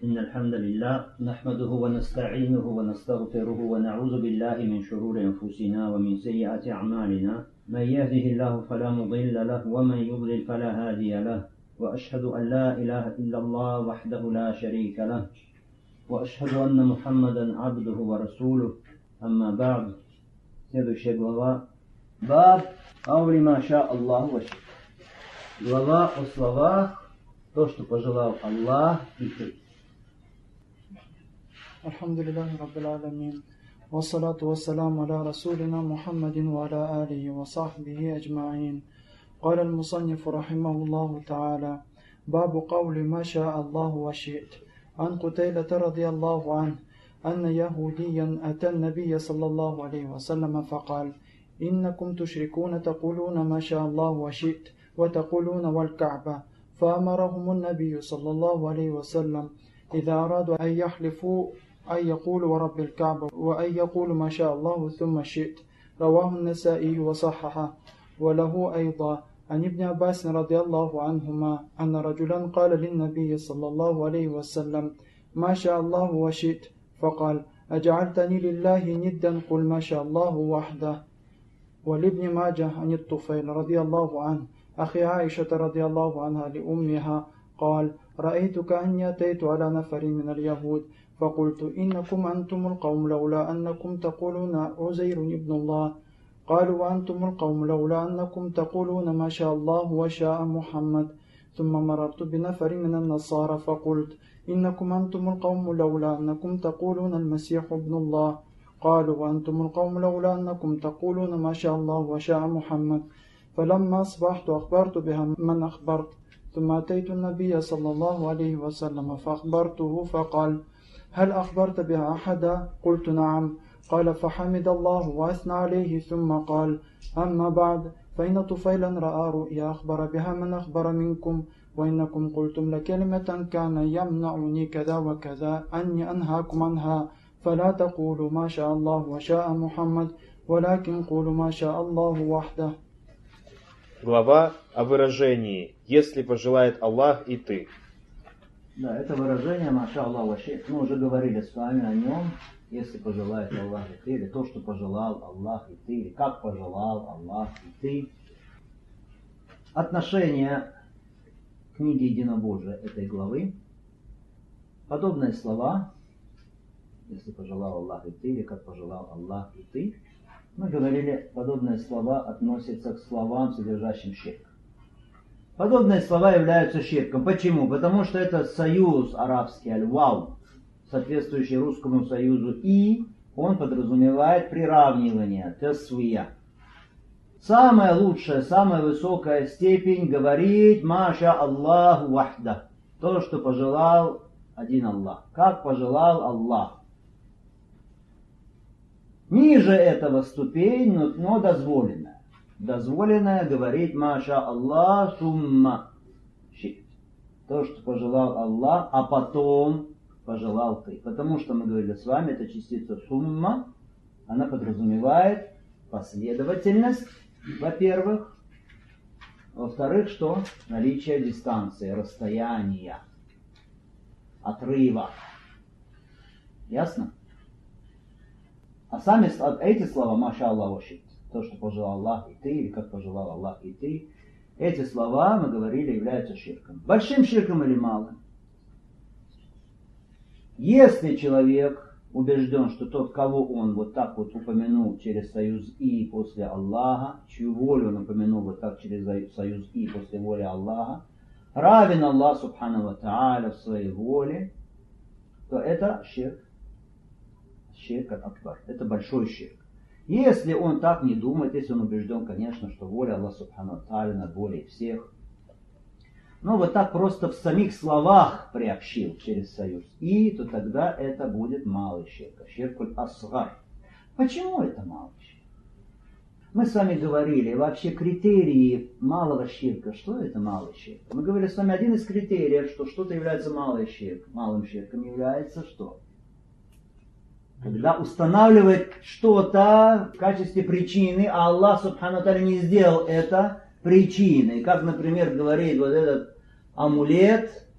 إن الحمد لله نحمده ونستعينه ونستغفره ونعوذ بالله من شرور أنفسنا ومن سيئات أعمالنا من يهده الله فلا مضل له ومن يضلل فلا هادي له وأشهد أن لا إله إلا الله وحده لا شريك له وأشهد أن محمدا عبده ورسوله أما بعد. Следующая глава. Баб аули маша Аллаху ва шит. Глава о словах, то, что пожелал Аллах и ты. Альхамдулиллахи Раббил Аламин. Вассалату вассаламу аля расулина Мухаммадин ва аля алихи ва сахбихи аджмаин. قال المصنف رحمه الله تعالى: باب قول ما شاء الله وشئت. عن قتيلة رضي الله عنه أن يهوديا أتى النبي صلى الله عليه وسلم فقال: إنكم تشركون تقولون ما شاء الله وشئت وتقولون والكعبة. فأمرهم النبي صلى الله عليه وسلم إذا أرادوا أن يحلفوا أن يقولوا ورب الكعبة وأن يقولوا ما شاء الله ثم شئت. رواه النسائي وصححه. وله أيضا عن ابن عباس رضي الله عنهما أن رجلا قال للنبي صلى الله عليه وسلم: ما شاء الله وشئت. فقال: أجعلتني لله ندا؟ قل ما شاء الله وحده. ولابن ماجه عن الطفيل رضي الله عنه أخي عائشة رضي الله عنها لأمها قال: رأيت كأني أتيت على نفر من اليهود فقلت: إنكم أنتم القوم لولا أنكم تقولون عزير ابن الله. قالوا: وأنتم القوم لولا أنكم تقولون ما شاء الله وشاء محمد. ثم مررت بنفر من النصارى فقلت: إنكم أنتم القوم لولا أنكم تقولون المسيح ابن الله. قالوا: وأنتم القوم لولا أنكم تقولون ما شاء الله وشاء محمد. فلما أصبحت أخبرت بها من أخبرت. ثم أتيت النبي صلى الله عليه وسلم فأخبرته فقال: هل أخبرت بها أحدا؟ قلت: نعم. قال: فحمد الله وأثنى عليه ثم قال: أما بعد، فإن طفيلا رأى رؤيا أخبر بها من أخبر منكم، وإنكم قلتم لكلمة كان يمنعني كذا وكذا أني أنهاكم عنها، فلا تقولوا ما شاء الله وشاء محمد ولكن قولوا ما شاء الله وحده. Глава о выражении «если пожелает Аллах и ты». Да, это выражение «Маша Аллах ва шит». Мы уже говорили с вами о нем. Если пожелает Аллах и ты, или то, что пожелал Аллах и ты, или как пожелал Аллах и ты. Отношение книги Единобожия этой главы. Подобные слова, если пожелал Аллах и ты, или как пожелал Аллах и ты. Мы говорили, подобные слова относятся к словам, содержащим ширк. Подобные слова являются ширком. Почему? Потому что это союз арабский, аль-вау, соответствующий русскому союзу, и он подразумевает приравнивание, тасвия. Самая лучшая, самая высокая степень говорить «Маша Аллаху вахда», то, что пожелал один Аллах, как пожелал Аллах. Ниже этого ступень, но дозволенная. Дозволенное говорить «Маша Аллах сумма шит», то, что пожелал Аллах, а потом пожелал ты. Потому что мы говорили с вами, эта частица сумма, она подразумевает последовательность, во-первых. Во-вторых, что? Наличие дистанции, расстояния, отрыва. Ясно? А сами эти слова «Маша Аллах шит», то, что пожелал Аллах и ты, или как пожелал Аллах и ты, эти слова, мы говорили, являются ширком. Большим ширком или малым? Если человек убежден, что тот, кого он вот так вот упомянул через союз «и» после Аллаха, чью волю он упомянул вот так через союз «и» после воли Аллаха, равен Аллах Субхану ва Тааля в своей воле, то это ширк. Ширк акбар. Это большой ширк. Если он так не думает, если он убежден, конечно, что воля Аллаха Субхану ва Тааля над волей всех, но вот так просто в самих словах приобщил через союз «и», то тогда это будет малый ширк, ширкуль асгар. Почему это малый ширк? Мы с вами говорили, вообще критерии малого ширка. Что это малый ширк? Мы говорили с вами, один из критериев, что что-то является малый ширк. Малым ширком является что? Когда устанавливает что-то в качестве причины, а Аллах Субхану Тааля не сделал это причиной. Как, например, говорит вот этот амулет,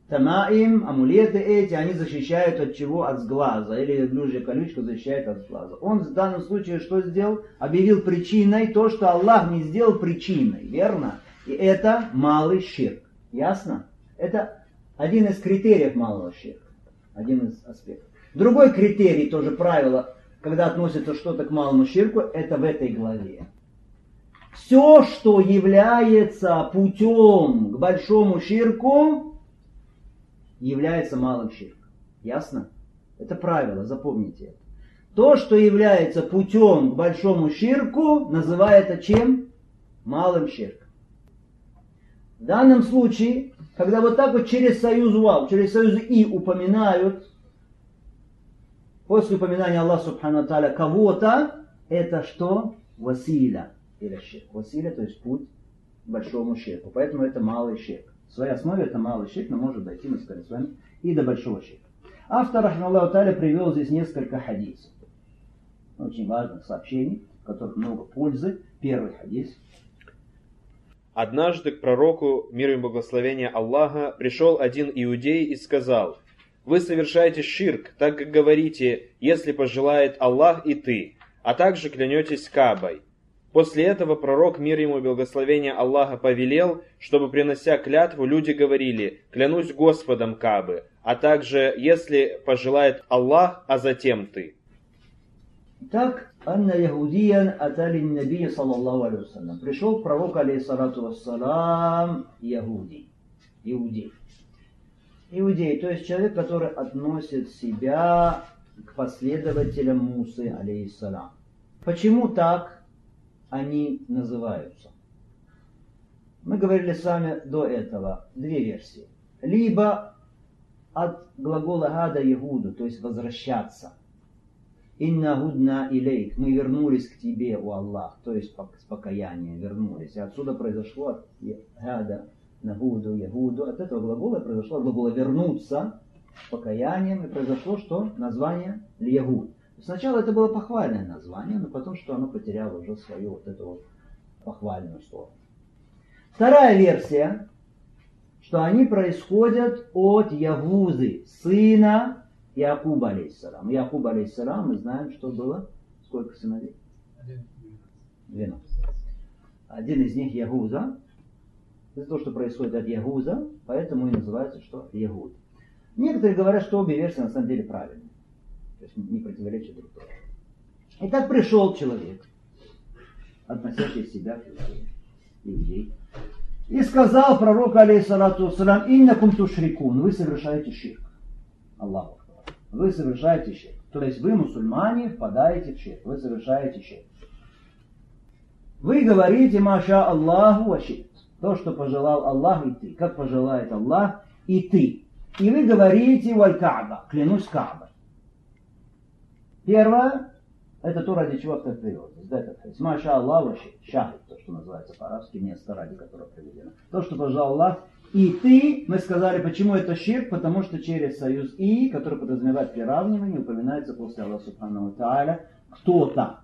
Тамаим, амулеты эти, они защищают от чего? От сглаза. Или верблюжья колючка защищает от сглаза. Он в данном случае что сделал? Объявил причиной то, что Аллах не сделал причиной. Верно? И это малый ширк. Ясно? Это один из критериев малого ширка. Один из аспектов. Другой критерий, тоже правило, когда относится что-то к малому ширку, это в этой главе. Все, что является путем к большому ширку, является малым ширком. Ясно? Это правило, запомните это. То, что является путем к большому ширку, называется чем? Малым ширком. В данном случае, когда вот так вот через союз вау, через союз и упоминают, после упоминания Аллаха Субхану ва Тааля кого-то, это что? Василя или ширк. Василя, то есть путь к большому ширку. Поэтому это малый ширк. В своей основе это малый ширк, но может дойти, мы сказали с вами, и до большого ширка. Автор, рахмаллаху тааля, привел здесь несколько хадисов. Очень важных сообщений, в которых много пользы. Первый хадис. Однажды к пророку, мир и благословение Аллаха, пришел один иудей и сказал: «Вы совершаете ширк, так как говорите, если пожелает Аллах и ты, а также клянетесь Каабой». После этого пророк, мир ему и благословение Аллаха, повелел, чтобы, принося клятву, люди говорили: «Клянусь Господом Каабы», а также «Если пожелает Аллах, а затем ты». Так, анна яхудиян аталин набия саллаллаху алейхи вассалям. Пришел пророк, алейхиссалату вассалам, иудей. Иудей, то есть человек, который относит себя к последователям Мусы, алейхиссалам. Почему так они называются? Мы говорили с вами до этого две версии. Либо от глагола гада ягуду, то есть возвращаться. Инна гудна илейк, мы вернулись к тебе, о Аллах, то есть с покаянием вернулись. И отсюда произошло от гада, нагуду, ягуду. От этого глагола произошло глагола вернуться с покаянием, и произошло что? Название льягуд. Сначала это было похвальное название, но потом что оно потеряло уже свою вот эту вот похвальную сторону. Вторая версия, что они происходят от Ягузы, сына Якуба алейхиссалам. Якуб алейхиссалам, мы знаем, что было. Сколько сыновей? 12. Один из них Ягуза. Это то, что происходит от Ягуза, поэтому и называется что? Ягуд. Некоторые говорят, что обе версии на самом деле правильные. То есть не противоречат друг другу. Итак, пришел человек, относящий себя к иудей, и сказал пророку, алейхиссалату вассалам: «Иннакум тушрикун», вы совершаете ширк. Аллаху. Вы совершаете ширк. То есть вы, мусульмане, впадаете в ширк. Вы совершаете ширк. Вы говорите: «Маша Аллаху ва шит». То, что пожелал Аллах и ты. Как пожелает Аллах и ты. И вы говорите: «Валь Кааба», клянусь Каабой. Первое, это то, ради чего автор привел. Маша Аллаху ва шит. Шахид, то, что называется по-арабски, место, ради которого приведено. То, что пожелал Аллах. И ты, мы сказали, почему это ширк, потому что через союз и, который подразумевает приравнивание, упоминается после Аллаха Субхану ва Тааля кто-то.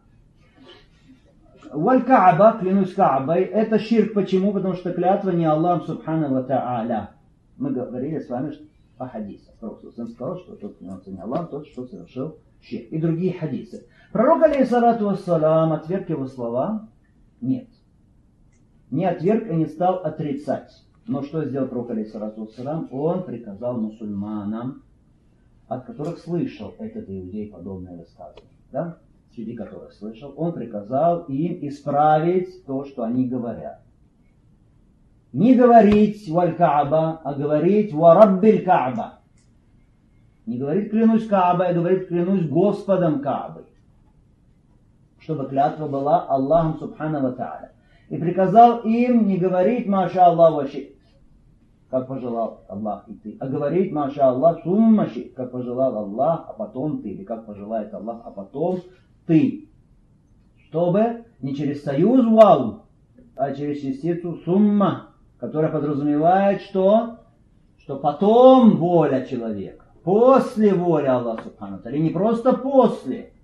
Валь Кааба, клянусь Каабой, это ширк. Почему? Потому что клятва не Аллах Субхану ва Тааля. Мы говорили с вами о хадисах. Пророк сказал, что тот клянется не Аллах, тот, что совершил ширк. И другие хадисы. Пророк, алейхиссалату вассалам, отверг его слова? Нет. Не отверг и не стал отрицать. Но что сделал пророк, алейхиссалату вассалам? Он приказал мусульманам, от которых слышал этот иудей подобное высказывание, да? Среди которых слышал, он приказал им исправить то, что они говорят. Не говорить «Валь Кааба», а говорить «Ва Раббиль Кааба». Не говорить «клянусь Каабой», а говорить «клянусь Господом Каабой». Чтобы клятва была Аллахом Субхану ва Тааля. И приказал им не говорить «Маша Аллах ва шит», как пожелал Аллах и ты, а говорить «Маша Аллах сумма шит», как пожелал Аллах, а потом ты, или как пожелает Аллах, а потом ты. Чтобы не через союз вау, а через частицу сумма, которая подразумевает что? Что потом воля человека, после воли Аллаха Субхану ва Тааля, не просто после.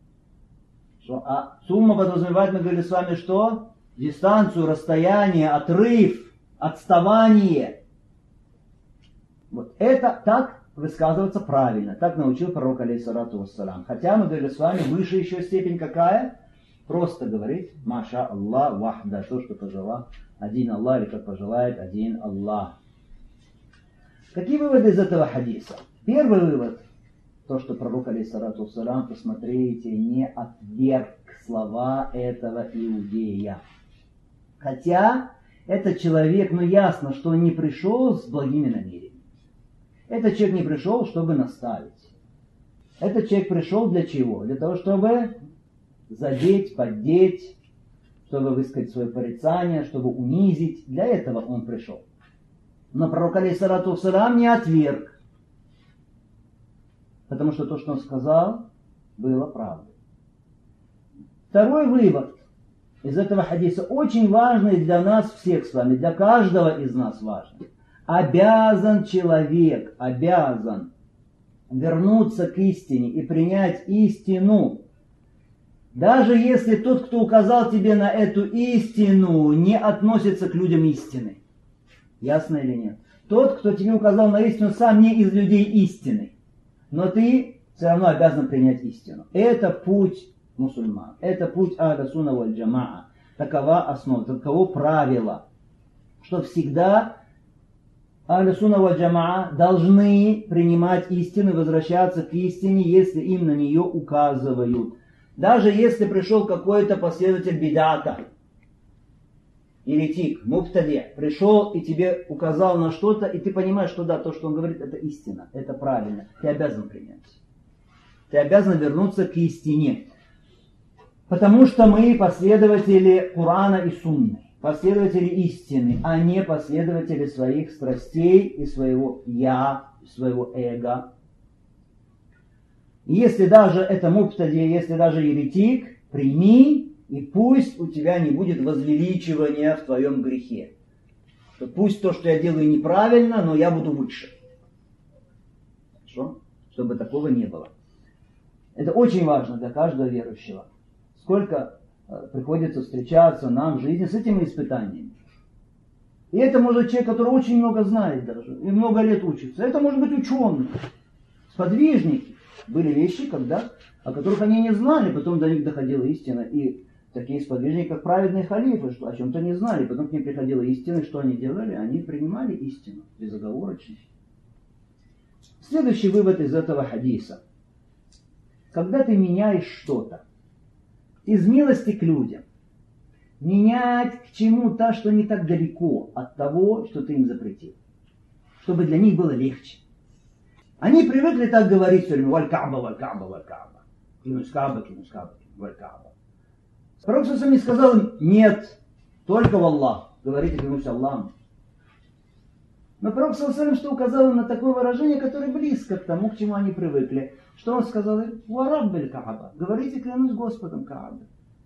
А сумма подразумевает, мы говорили с вами, что? Дистанцию, расстояние, отрыв, отставание. Вот это так высказываться правильно. Так научил пророк, алейхиссалату вассалям. Хотя мы говорили с вами, выше еще степень какая? Просто говорить маша Аллах вахда, то, что пожелал один Аллах, или как пожелает один Аллах. Какие выводы из этого хадиса? Первый вывод, то, что пророк, алейхиссалату вассалям, посмотрите, не отверг слова этого иудея. Хотя этот человек, ясно, что он не пришел с благими намерениями. Этот человек не пришел, чтобы наставить. Этот человек пришел для чего? Для того, чтобы задеть, поддеть, чтобы высказать свое порицание, чтобы унизить. Для этого он пришел. Но пророк, алейхиссалату вассалям, не отверг. Потому что то, что он сказал, было правдой. Второй вывод из этого хадиса, очень важный для нас всех с вами, для каждого из нас важный. Обязан человек, обязан вернуться к истине и принять истину. Даже если тот, кто указал тебе на эту истину, не относится к людям истины. Ясно или нет? Тот, кто тебе указал на истину, сам не из людей истины. Но ты все равно обязан принять истину. Это путь мусульман. Это путь ахля сунна валь джамаа. Такова основа, таково правило, что всегда ахля сунна валь джамаа должны принимать истину, возвращаться к истине, если им на нее указывают. Даже если пришел какой-то последователь бидата, еретик, мубтади, пришел и тебе указал на что-то, и ты понимаешь, что да, то, что он говорит, это истина, это правильно. Ты обязан принять. Ты обязан вернуться к истине. Потому что мы последователи Корана и Сунны, последователи истины, а не последователи своих страстей и своего я, своего эго. Если даже это мубтади, если даже еретик, прими, и пусть у тебя не будет возвеличивания в твоем грехе. Что пусть то, что я делаю, неправильно, но я буду выше. Хорошо? Чтобы такого не было. Это очень важно для каждого верующего. Сколько приходится встречаться нам в жизни с этими испытаниями. И это может человек, который очень много знает даже, и много лет учится. Это может быть ученый, сподвижники. Были вещи, о которых они не знали, потом до них доходила истина. И такие сподвижники, как праведные халифы, что о чем-то не знали, потом к ним приходила истина, что они делали? Они принимали истину безоговорочно. Следующий вывод из этого хадиса. Когда ты меняешь что-то, из милости к людям, менять к чему-то, что не так далеко от того, что ты им запретил, чтобы для них было легче. Они привыкли так говорить все время: валь-Кааба, валь-Кааба, валь-Кааба. Клянусь Кааба, клянусь Кааба, валь-Кааба. Пророк сам не сказал им: нет, только в Аллах. Говорите, клянусь Аллахом. Но пророк сам что указал им на такое выражение, которое близко к тому, к чему они привыкли. Что он сказал им? Вараббиль Кааба. Говорите, клянусь Господом Кааба.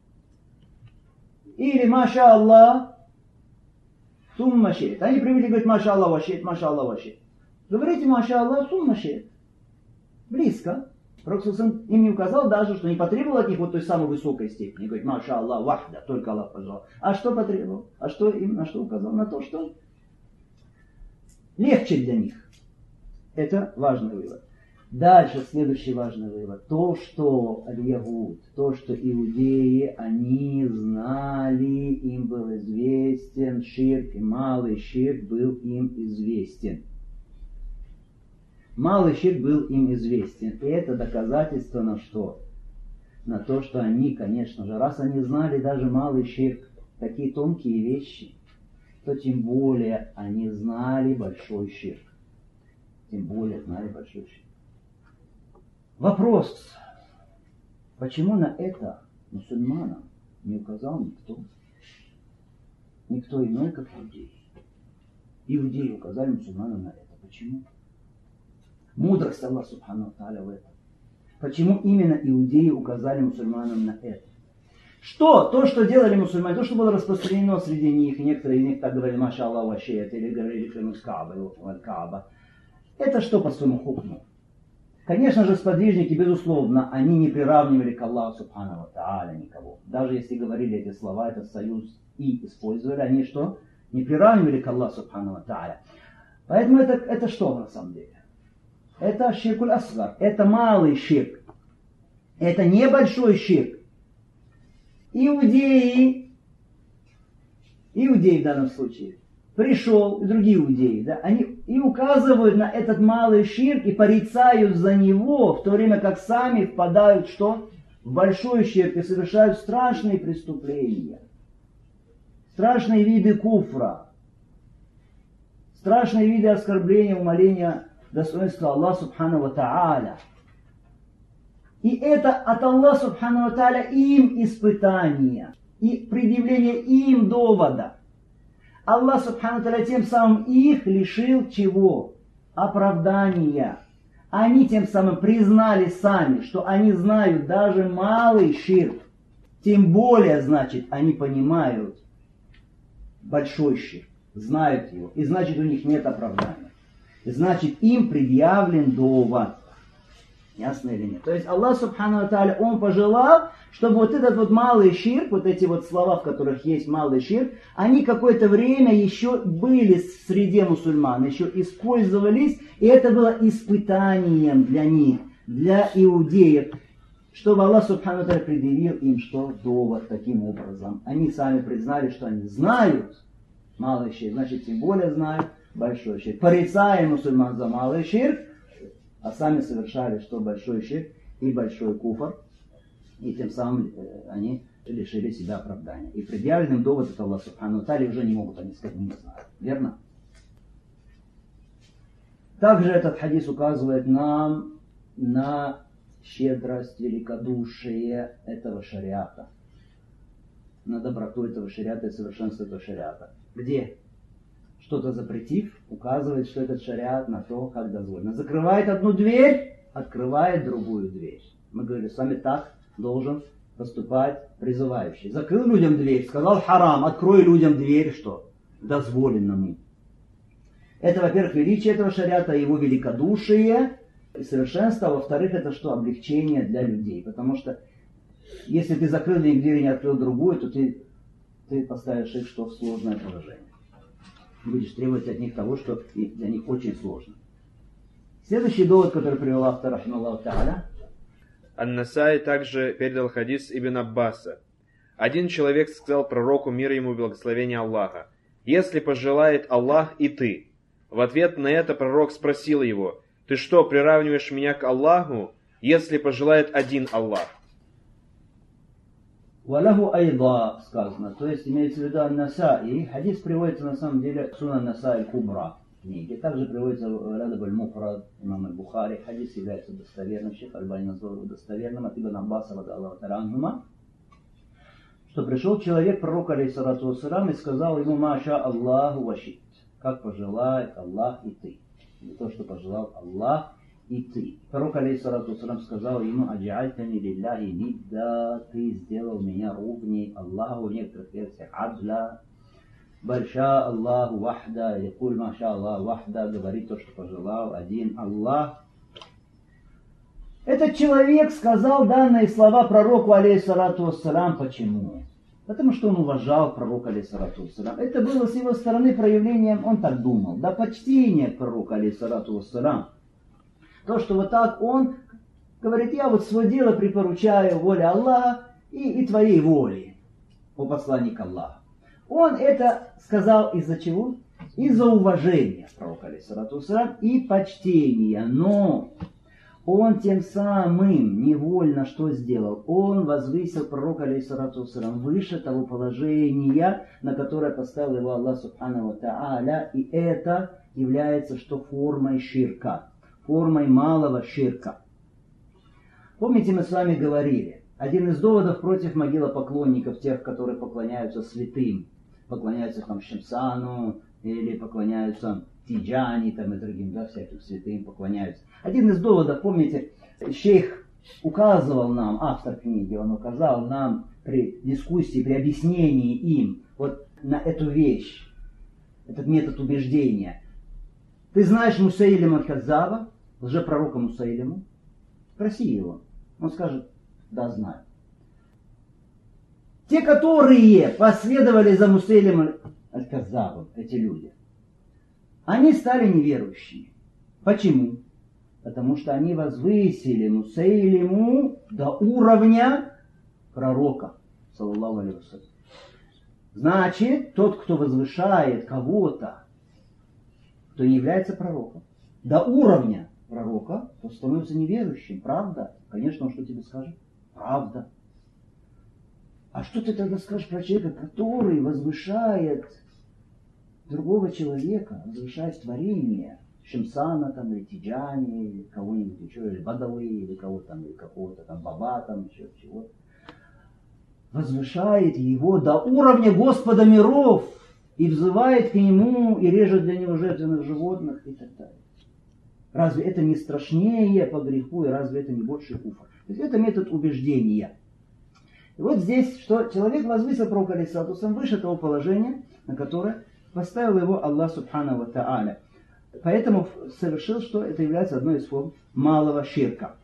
Или маша Аллах, сумма шейт. Они привыкли говорить маша Аллах вашейт, маша Аллах вашейт. Говорите маша Аллах, сумма шейт. Близко. Пророк им не указал даже, что не потребовал от них вот той самой высокой степени. Говорит, маша Аллах вахда, только Аллах пожалуйста. А что потребовал? А что им на что указал? На то, что легче для них. Это важный вывод. Дальше следующий важный вывод. То, что аль-Ягуд, то, что иудеи, они знали, им был известен ширк, и малый ширк был им известен. Малый ширк был им известен. И это доказательство на что? На то, что они, конечно же, раз они знали даже малый ширк, такие тонкие вещи, то тем более они знали большой ширк. Тем более знали большой ширк. Вопрос. Почему на это мусульманам не указал никто? Никто иной, как иудеи. Иудеи указали мусульманам на это. Почему? Мудрость Аллаха Субхану Тааля в этом. Почему именно иудеи указали мусульманам на это? Что? То, что делали мусульмане, то, что было распространено среди них, и некоторые из них так говорили, маша Аллах вашейт, или говорили, клянусь Кааба, это что по своему хукму? Конечно же, сподвижники, безусловно, они не приравнивали к Аллаху Субхану Тааля никого. Даже если говорили эти слова, этот союз и использовали, они что? Не приравнивали к Аллаху Субхану Тааля. Поэтому это что на самом деле? Это ширкуль асгар, это малый ширк. Это небольшой ширк. Иудеи в данном случае, пришел, и другие иудеи, да, они и указывают на этот малый ширк и порицают за него, в то время как сами впадают что? В большой ширк и совершают страшные преступления. Страшные виды куфра. Страшные виды оскорбления, умаления достоинства Аллаха Субхану ва Тааля. И это от Аллаха Субхану ва Тааля им испытание и предъявление им довода. Аллах Субхану ва Тааля тем самым их лишил чего? Оправдания. Они тем самым признали сами, что они знают даже малый ширк. Тем более, значит, они понимают большой ширк, знают его. И значит, у них нет оправдания. И значит, им предъявлен довод. Ясно или нет? То есть Аллах Субхану ва Тааля, Он пожелал, чтобы вот этот вот малый ширк, вот эти вот слова, в которых есть малый ширк, они какое-то время еще были в среде мусульман, еще использовались, и это было испытанием для них, для иудеев, чтобы Аллах Субхану ва Тааля предъявил им что? Довод таким образом. Они сами признали, что они знают малый ширк, значит, тем более знают большой ширк. Порицаем мусульман за малый ширк, а сами совершали что? Большой ширк и большой куфр, и тем самым они лишили себя оправдания. И предъявленным довод от Аллаха Субхану ва Тааля уже не могут они сказать, не знают. Верно? Также этот хадис указывает нам на щедрость, великодушие этого шариата, на доброту этого шариата и совершенство этого шариата. Где? Что-то запретив, указывает, что этот шариат на то, как дозволено. Закрывает одну дверь, открывает другую дверь. Мы говорили, с вами так должен поступать призывающий. Закрыл людям дверь, сказал харам, открой людям дверь, что? Дозволенному. Это, во-первых, величие этого шариата, его великодушие и совершенство. А во-вторых, это что? Облегчение для людей. Потому что если ты закрыл их дверь и не открыл другую, то ты поставишь их что? В сложное положение. Будешь требовать от них того, что для них очень сложно. Следующий довод, который привел автор, рахималлаху тааля. Ан-Насаи также передал хадис Ибн Аббаса. Один человек сказал пророку, мир ему, благословение Аллаха: «Если пожелает Аллах, и ты». В ответ на это пророк спросил его: «Ты что, приравниваешь меня к Аллаху, если пожелает один Аллах?» Валаху айда сказано, то есть имеется в виду Ан-Насаи. Хадис приводится на самом деле в Сунан Насаи Кубра книги. Также приводится в Радаб аль-Муфрад имам аль-Бухари. Хадис является достоверным, Шейх Альбани назвал его достоверным, от Ибн Аббаса, радиаллаху та'аля анхума, что пришел человек, пророк алейхиссалату вассалям, и сказал ему: «Маша Аллаху вашит», как пожелает Аллах и ты. Или то, что пожелал Аллах и ты. Пророк алейхиссалату вассалям сказал ему: «Аджиальтани лилляхи нидда», ты сделал меня ровней Аллаху, в некоторых версиях адля. Бальша Аллаху вахда, или куль маша Аллах вахда, говорит то, что пожелал один Аллах. Этот человек сказал данные слова пророку алейхиссалату вассалям. Почему? Потому что он уважал пророка алейхиссалату вассалям. Это было с его стороны проявлением, он так думал, да, почтение к пророку алейхиссалату вассалям. То, что вот так он говорит: я вот свое дело припоручаю воле Аллаха и твоей воле, о посланник Аллаха. Он это сказал из-за чего? Из-за уважения к пророку алейхиссалату вассалям и почтения. Но он тем самым невольно что сделал? Он возвысил пророка алейхиссалату вассалям выше того положения, на которое поставил его Аллах субхану ва тааля. И это является что? Формой ширка. Формой малого ширка. Помните, мы с вами говорили, один из доводов против могилопоклонников, тех, которые поклоняются святым, поклоняются там Шамсану, или поклоняются Тиджани, там и другим, да, всяким святым поклоняются. Один из доводов, помните, шейх указывал нам, автор книги, он указал нам при дискуссии, при объяснении им вот на эту вещь, этот метод убеждения. Ты знаешь Мусаилима аль-Каззаба, лжепророка Мусаилиму? Спроси его. Он скажет: да, знаю. Те, которые последовали за Мусаилимом аль-Каззабом, эти люди, они стали неверующими. Почему? Потому что они возвысили Мусейлиму до уровня пророка, саллаллаху алейхи ва саллям. Значит, тот, кто возвышает кого-то, кто не является пророком, до уровня пророка, то становится неверующим. Правда? Конечно, он что тебе скажет? Правда. А что ты тогда скажешь про человека, который возвышает другого человека, возвышает творение, Шимсана там, или Тиджани, или кого-нибудь еще, или Бадавы, или кого-то там, или какого-то там Баба, там еще чего-то. Возвышает его до уровня Господа миров и взывает к нему и режет для него жертвенных животных и так далее. Разве это не страшнее по греху и разве это не больше куфр? То есть это метод убеждения. И вот здесь, что человек возвысил пророка алейхиссалату вассалям выше того положения, на которое поставил его Аллах субхану ва тааля. Поэтому совершил, что это является одной из форм малого ширка.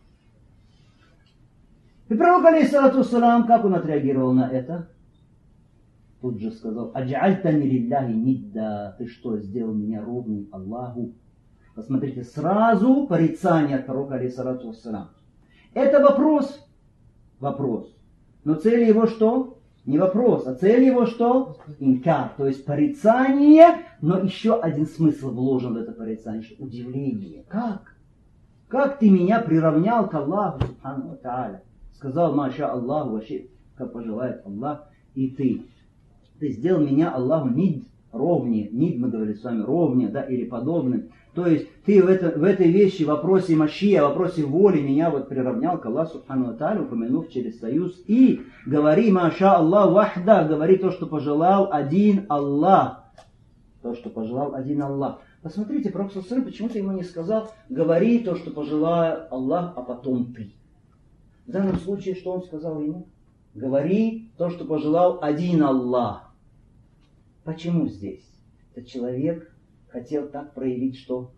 И пророк алейхиссалату вассалям, как он отреагировал на это? Тут же сказал: «Адж'альтани лилляхи нидда». Ты что, сделал меня ровней Аллаху? Посмотрите, сразу порицание от пророка алейхиссалату вассалям. Это вопрос. Вопрос. Но цель его что? Не вопрос, а цель его что? Инкар, то есть порицание, но еще один смысл вложен в это порицание, что удивление. Как? Как ты меня приравнял к Аллаху, субхану ва тааля? Сказал: «Маша Аллаху, вообще, как пожелает Аллах, и ты». Ты сделал меня Аллаху нид, ровнее. Нид, мы говорили с вами, ровнее, да, или подобным. То есть ты в этой вещи, в вопросе Машия, в вопросе воли меня вот приравнял к Аллаху субхану ва тааля, упомянув через союз. И говори: «Маша Аллах вахда», говори то, что пожелал один Аллах. То, что пожелал один Аллах. Посмотрите, пророк саллаллаху алейхи ва саллям почему-то ему не сказал: говори то, что пожелал Аллах, а потом ты. В данном случае, что он сказал ему? Говори то, что пожелал один Аллах. Почему здесь? Этот человек хотел так проявить что?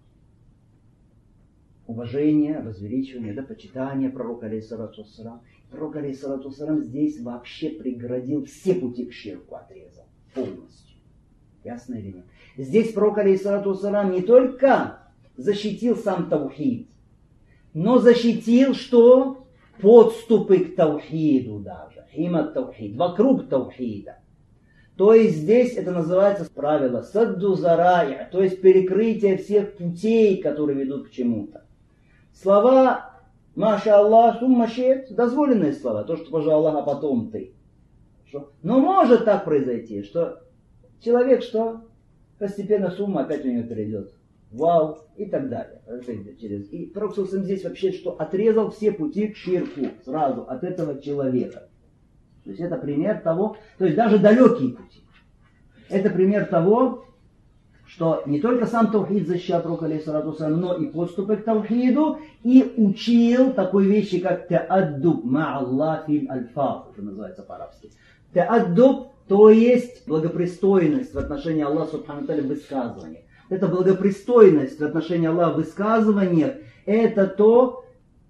Уважение, возвеличивание, да, почитание пророка алейхиссалату вассалям. Пророк алейхиссалату вассалям здесь вообще преградил все пути к ширку, отрезал полностью. Ясно или нет? Здесь пророк алейхиссалату вассалям не только защитил сам таухид, но защитил что? Подступы к таухиду даже. Химат таухид, вокруг таухида. То есть здесь это называется правило садду зарая, то есть перекрытие всех путей, которые ведут к чему-то. Слова «Маша Аллах, сумма шет» дозволенные слова, то, что пожелал Аллах, а потом ты. Но может так произойти, что человек что? Постепенно сумма опять у него перейдет. Вау, и так далее. И пророк здесь вообще что? Отрезал все пути к ширку сразу от этого человека. То есть это пример того, то есть даже далекие пути. Это пример того, что не только сам таухид защищал пророка алейхиссалату вассалям, но и подступы к таухиду, и учил такой вещи, как тааддуб ма'аллах фил альфаз, это называется по-арабски. Тааддуб, то есть благопристойность в отношении Аллаха субхану тааля в высказываниях. Это благопристойность в отношении Аллаха в высказываниях, это то,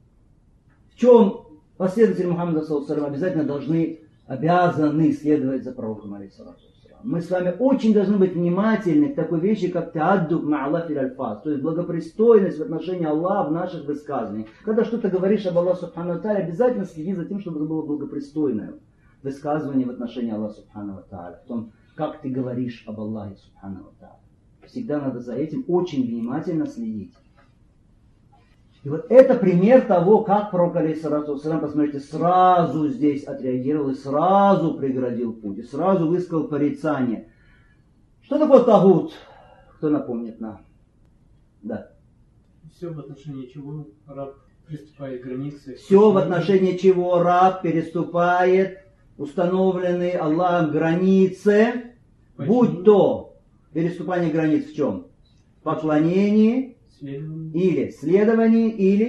в чем последователи Мухаммада саллаллаху алейхи ва саллям обязаны следовать за пророком алейхиссалату вассалям. Мы с вами очень должны быть внимательны к такой вещи, как тааддуб ма'аллах фил альфаз, то есть благопристойность в отношении Аллаха в наших высказываниях. Когда что-то говоришь об Аллахе субхану тааля, обязательно следи за тем, чтобы это было благопристойное высказывание в отношении Аллаха субхану тааля, в том, как ты говоришь об Аллахе субхану тааля. Всегда надо за этим очень внимательно следить. И вот это пример того, как пророк алейхиссалату вассалям, посмотрите, сразу здесь отреагировал и сразу преградил путь, и сразу высказал порицание. Что такое тагут? Кто напомнит нам? Да. Все, в отношении чего раб переступает границы. Все, в отношении чего раб переступает установленные Аллахом границы, будь то переступание границ в чем? Поклонение, или следование,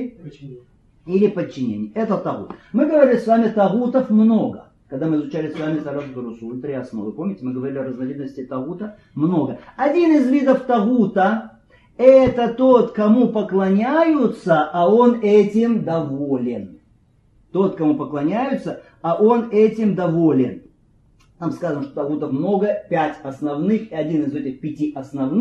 или подчинение. Это тагут. Мы говорили с вами тагутов много. Когда мы изучали с вами Тарат Русуль, 3 основы, помните, мы говорили о разновидности тагута много. Один из видов тагута — это тот, кому поклоняются, а он этим доволен. Тот, кому поклоняются, а он этим доволен. Там сказано, что тагутов много, 5 основных, и один из этих 5 основных,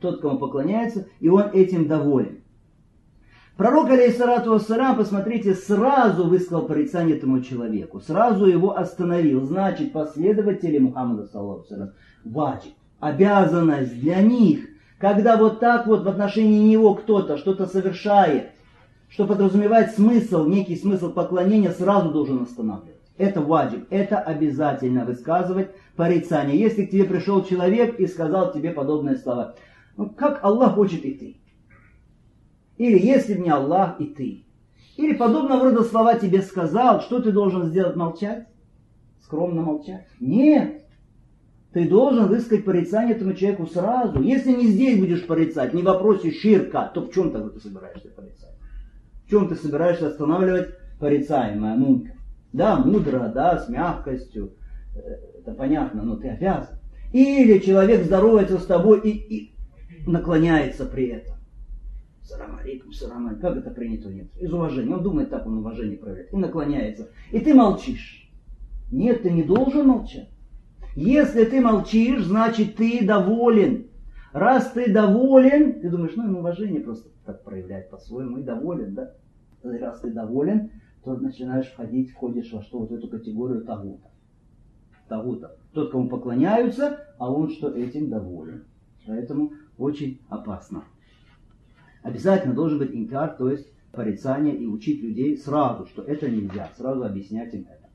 тот, кому поклоняется, и он этим доволен. Пророк, алейхиссалату вассалям, посмотрите, сразу высказал порицание этому человеку, сразу его остановил. Значит, последователи Мухаммада, саллаллаху алейхи ва саллям, ваджиб, обязанность для них, когда вот так вот в отношении него кто-то что-то совершает, что подразумевает смысл, некий смысл поклонения, сразу должен останавливать. Это ваджиб, это обязательно высказывать порицание. Если к тебе пришел человек и сказал тебе подобные слова, ну как Аллах хочет и ты. Или если бы не Аллах и ты. Или подобного рода слова тебе сказал, что ты должен сделать? Молчать? Скромно молчать? Нет. Ты должен высказать порицание этому человеку сразу. Если не здесь будешь порицать, не в вопросе ширка, то в чем тогда ты собираешься порицать? В чем ты собираешься останавливать порицаемое? Мункар? Да, мудро, да, с мягкостью. Это понятно, но ты обязан. Или человек здоровается с тобой и наклоняется при этом. Салам алейкум, салам алейкум. Как это принято у них? Из уважения. Он думает, так он уважение проявляет. И наклоняется. И ты молчишь. Нет, ты не должен молчать. Если ты молчишь, значит ты доволен. Раз ты доволен, ты думаешь, ну уважение просто так проявляет по-своему. И доволен, да? Раз ты доволен, то начинаешь входишь во что? Вот эту категорию тагута. Тагута. Тот, кому поклоняются, а он что этим доволен. Поэтому очень опасно. Обязательно должен быть инкар, то есть порицание, и учить людей сразу, что это нельзя, сразу объяснять им это.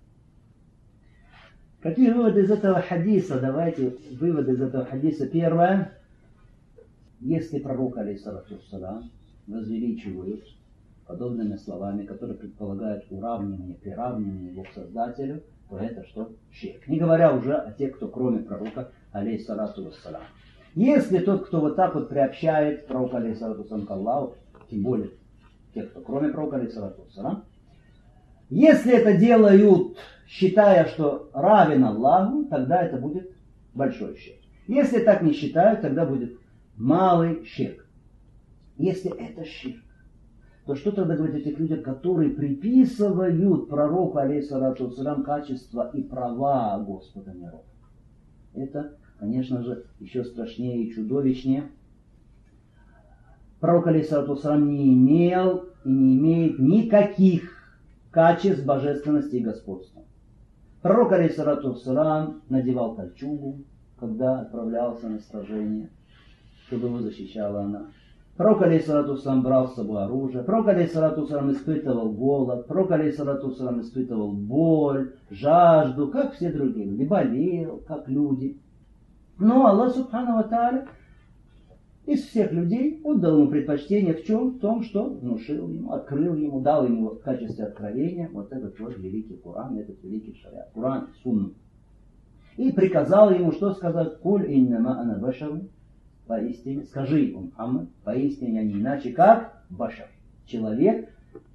Какие выводы из этого хадиса? Давайте выводы из этого хадиса. Первое. Если пророк, алейхиссалату вассалям, возвеличивают подобными словами, которые предполагают уравнивание, приравнивание его к Создателю, то это что? Ширк. Не говоря уже о тех, кто кроме пророка, алейхиссалату вассалям. Если тот, кто вот так вот приобщает пророка, алейхиссалату вассалям, к Аллаху, тем более тех, кто кроме пророка, алейхиссалату вассалям, если это делают, считая, что равен Аллаху, тогда это будет большой ширк. Если так не считают, тогда будет малый ширк. Если это ширк, то что тогда говорить о тех людях, которые приписывают пророку, алейхиссалату вассалям, качества и права Господа миров? Это, конечно же, еще страшнее и чудовищнее. Пророк, алейхиссалату вассалям, не имел и не имеет никаких качеств божественности и господства. Пророк, алейхиссалату вассалам, надевал кольчугу, когда отправлялся на сражение, чтобы его защищала она. Пророк, алейхиссалату вассалам, брал с собой оружие. Пророк, алейхиссалату вассалам, испытывал голод. Пророк, алейхиссалату вассалам, испытывал боль, жажду, как все другие люди. Болел, как люди. Но Аллах субхану ва тааля из всех людей отдал ему предпочтение в чем? В том, что внушил ему, открыл ему, дал ему в качестве откровения вот этот вот великий Коран, этот великий шариат, Коран и Сунну. И приказал ему, что сказать? Куль иннама ана башару, поистине, скажи ему, Мухаммад, поистине я не иначе как башар, человек,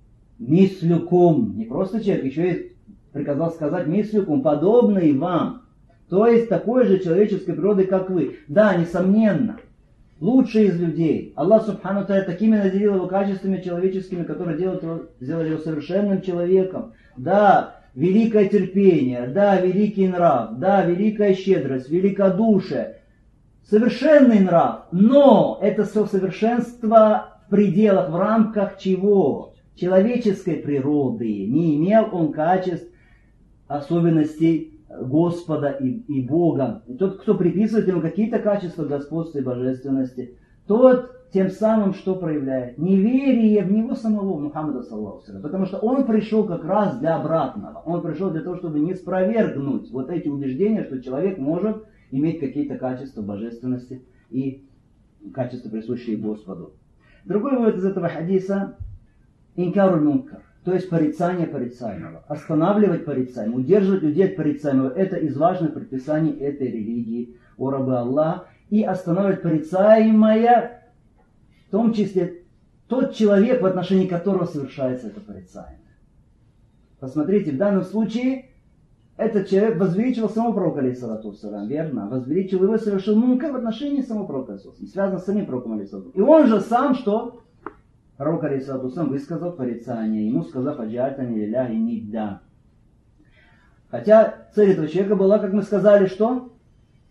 мислюкум, не просто человек, еще и приказал сказать мислюкум, подобный вам, то есть такой же человеческой природы, как вы. Да, несомненно, лучший из людей. Аллах субхану ва тааля такими наделил его качествами человеческими, которые сделали его совершенным человеком. Да, великое терпение, да, великий нрав, да, великая щедрость, великодушие. Совершенный нрав, но это совершенство в пределах, в рамках чего? Человеческой природы. Не имел он качеств, особенностей Господа и Бога. И тот, кто приписывает ему какие-то качества господства и божественности, тот тем самым что проявляет? Неверие в него самого, Мухаммада, саллаллаху алейхи ва саллям. Потому что он пришел как раз для обратного. Он пришел для того, чтобы не спровергнуть вот эти убеждения, что человек может иметь какие-то качества божественности и качества, присущие Господу. Другой вывод из этого хадиса – инкаруль мункар. То есть порицание порицаемого. Останавливать порицаемого, удерживать людей от порицаемого. Это из важных предписаний этой религии, о рабы Аллах. И останавливать порицаемое, в том числе тот человек, в отношении которого совершается это порицаемое. Посмотрите, в данном случае этот человек возвеличивал самого пророка, алейхиссалату вассалям, верно? Возвеличивал его, совершил мункар в отношении самого пророка, связано с самим пророком, алейхиссалату. И он же сам что? Пророк, алейхиссалату вассалям, высказал порицание, ему сказав, аджиатани лилляхи нидда. Хотя цель этого человека была, как мы сказали, что?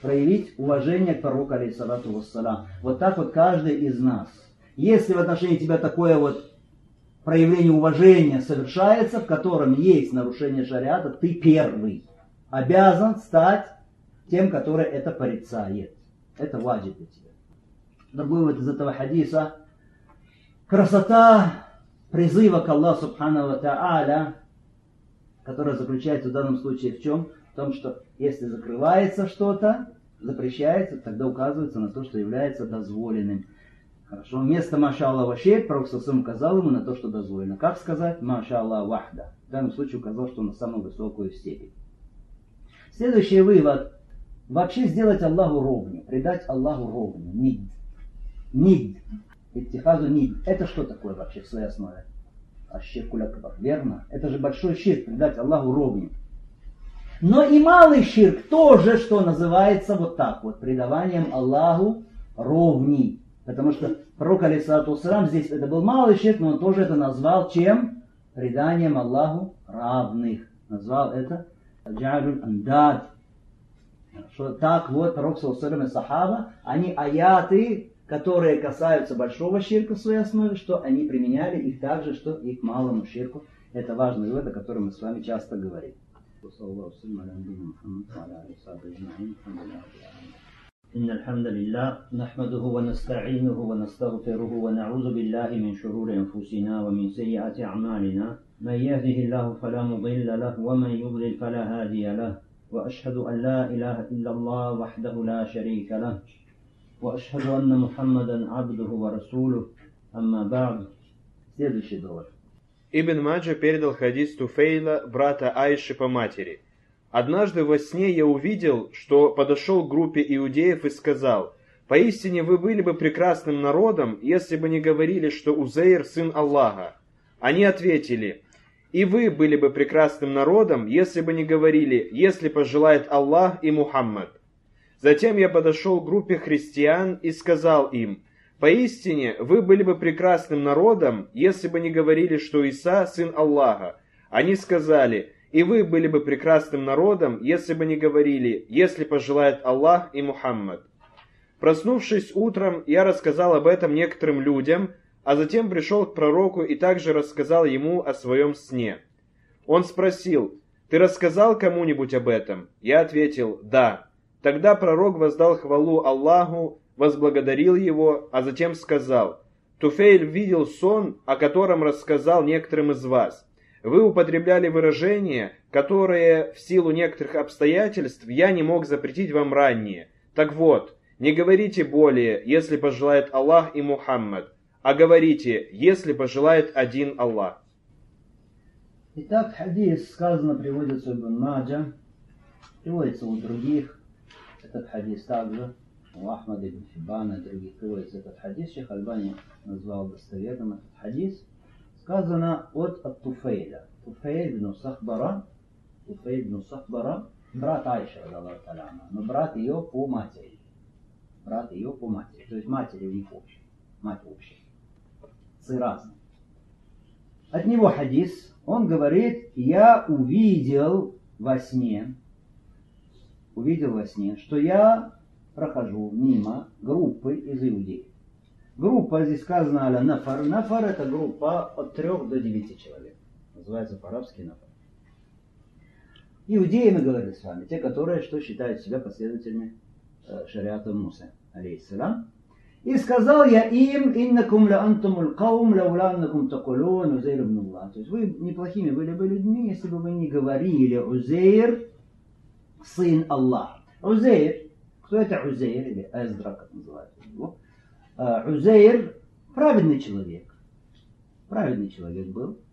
проявить уважение к пророку, алейхиссалату вассалам. Вот так вот каждый из нас. Если в отношении тебя такое вот проявление уважения совершается, в котором есть нарушение шариата, ты первый обязан стать тем, который это порицает. Это ваджиб для тебя. Другой вот из этого хадиса красота призыва к Аллаху субхану ва тааля, которая заключается в данном случае в чем? В том, что если закрывается что-то, запрещается, тогда указывается на то, что является дозволенным. Хорошо. Вместо маша Аллах вашейт пророк сам указал ему на то, что дозволено. Как сказать? Маша Аллах вахда. В данном случае указал, что на самую высокую степень. Следующий вывод. Вообще сделать Аллаху ровнее. Придать Аллаху ровнее. Нид. Нид. Иттихазу нид. Это что такое вообще в своей основе? Аш-ширкуль акбар. Верно? Это же большой ширк. Придать Аллаху ровнее. Но и малый ширк тоже, что называется вот так вот. Придаванием Аллаху ровней. Потому что пророк, алейхиссалату вассалам, здесь это был малый ширк, но он тоже это назвал чем? Преданием Аллаху равных. Назвал это джа'алюль андад. Что так вот пророк, саллаллаху алейхи ва саллям, и сахаба, они аяты, которые касаются большого ширка в своей основе, что они применяли их также, что и к малому ширку. Это важный вывод, о котором мы с вами часто говорим. إن الحمد لله نحمده ونستعينه ونستغفره ونعوذ بالله من شرور أنفسنا ومن سيئات أعمالنا من يهده الله فلا مضل له ومن يضلل فلا هادي له وأشهد أن لا إله إلا الله وحده لا شريك له وأشهد أن محمدا عبده ورسوله أما بعد. Следующий довод. Ибн Маджа передал хадис Туфейла, брата Аиши по матери. Однажды во сне я увидел, что подошел к группе иудеев и сказал: «Поистине вы были бы прекрасным народом, если бы не говорили, что Узейр сын Аллаха». Они ответили: «И вы были бы прекрасным народом, если бы не говорили, если пожелает Аллах и Мухаммад». Затем я подошел к группе христиан и сказал им: «Поистине вы были бы прекрасным народом, если бы не говорили, что Иса сын Аллаха». Они сказали: «И вы были бы прекрасным народом, если бы не говорили, если пожелает Аллах и Мухаммад». Проснувшись утром, я рассказал об этом некоторым людям, а затем пришел к пророку и также рассказал ему о своем сне. Он спросил: «Ты рассказал кому-нибудь об этом?» Я ответил: «Да». Тогда пророк воздал хвалу Аллаху, возблагодарил его, а затем сказал: «Туфейль видел сон, о котором рассказал некоторым из вас. Вы употребляли выражения, которые в силу некоторых обстоятельств я не мог запретить вам ранее. Так вот, не говорите более, если пожелает Аллах и Мухаммад, а говорите, если пожелает один Аллах». Итак, хадис сказано, приводится у Ибн Маджа, приводится у других. Этот хадис также у Ахмада ибн Хиббана и других приводится этот хадис. Шейх Альбани назвал достоверным этот хадис. Сказано от Туфейля. Туфейль ибн Сахбара, брат Айши, но брат ее по матери. Брат ее по матери. То есть матери у них общие. Мать общая. Отцы разные. От него хадис. Он говорит: я увидел во сне, что я прохожу мимо группы из иудеев. Группа, здесь сказано аля нафар. Нафар — это группа от 3 до 9 человек. Называется по-арабски нафар. Иудеи, мы говорили с вами, те, которые что считают себя последователями шариата Мусы, алейхиссалям. И сказал я им: иннакум ла антумул каум лаула аннакум такулун Узейр ибн Аллах. То есть вы неплохими были бы людьми, если бы вы не говорили Узейр сын Аллах. Узейр, кто это Узейр, или Эздра, как называется его? Узейр праведный человек был,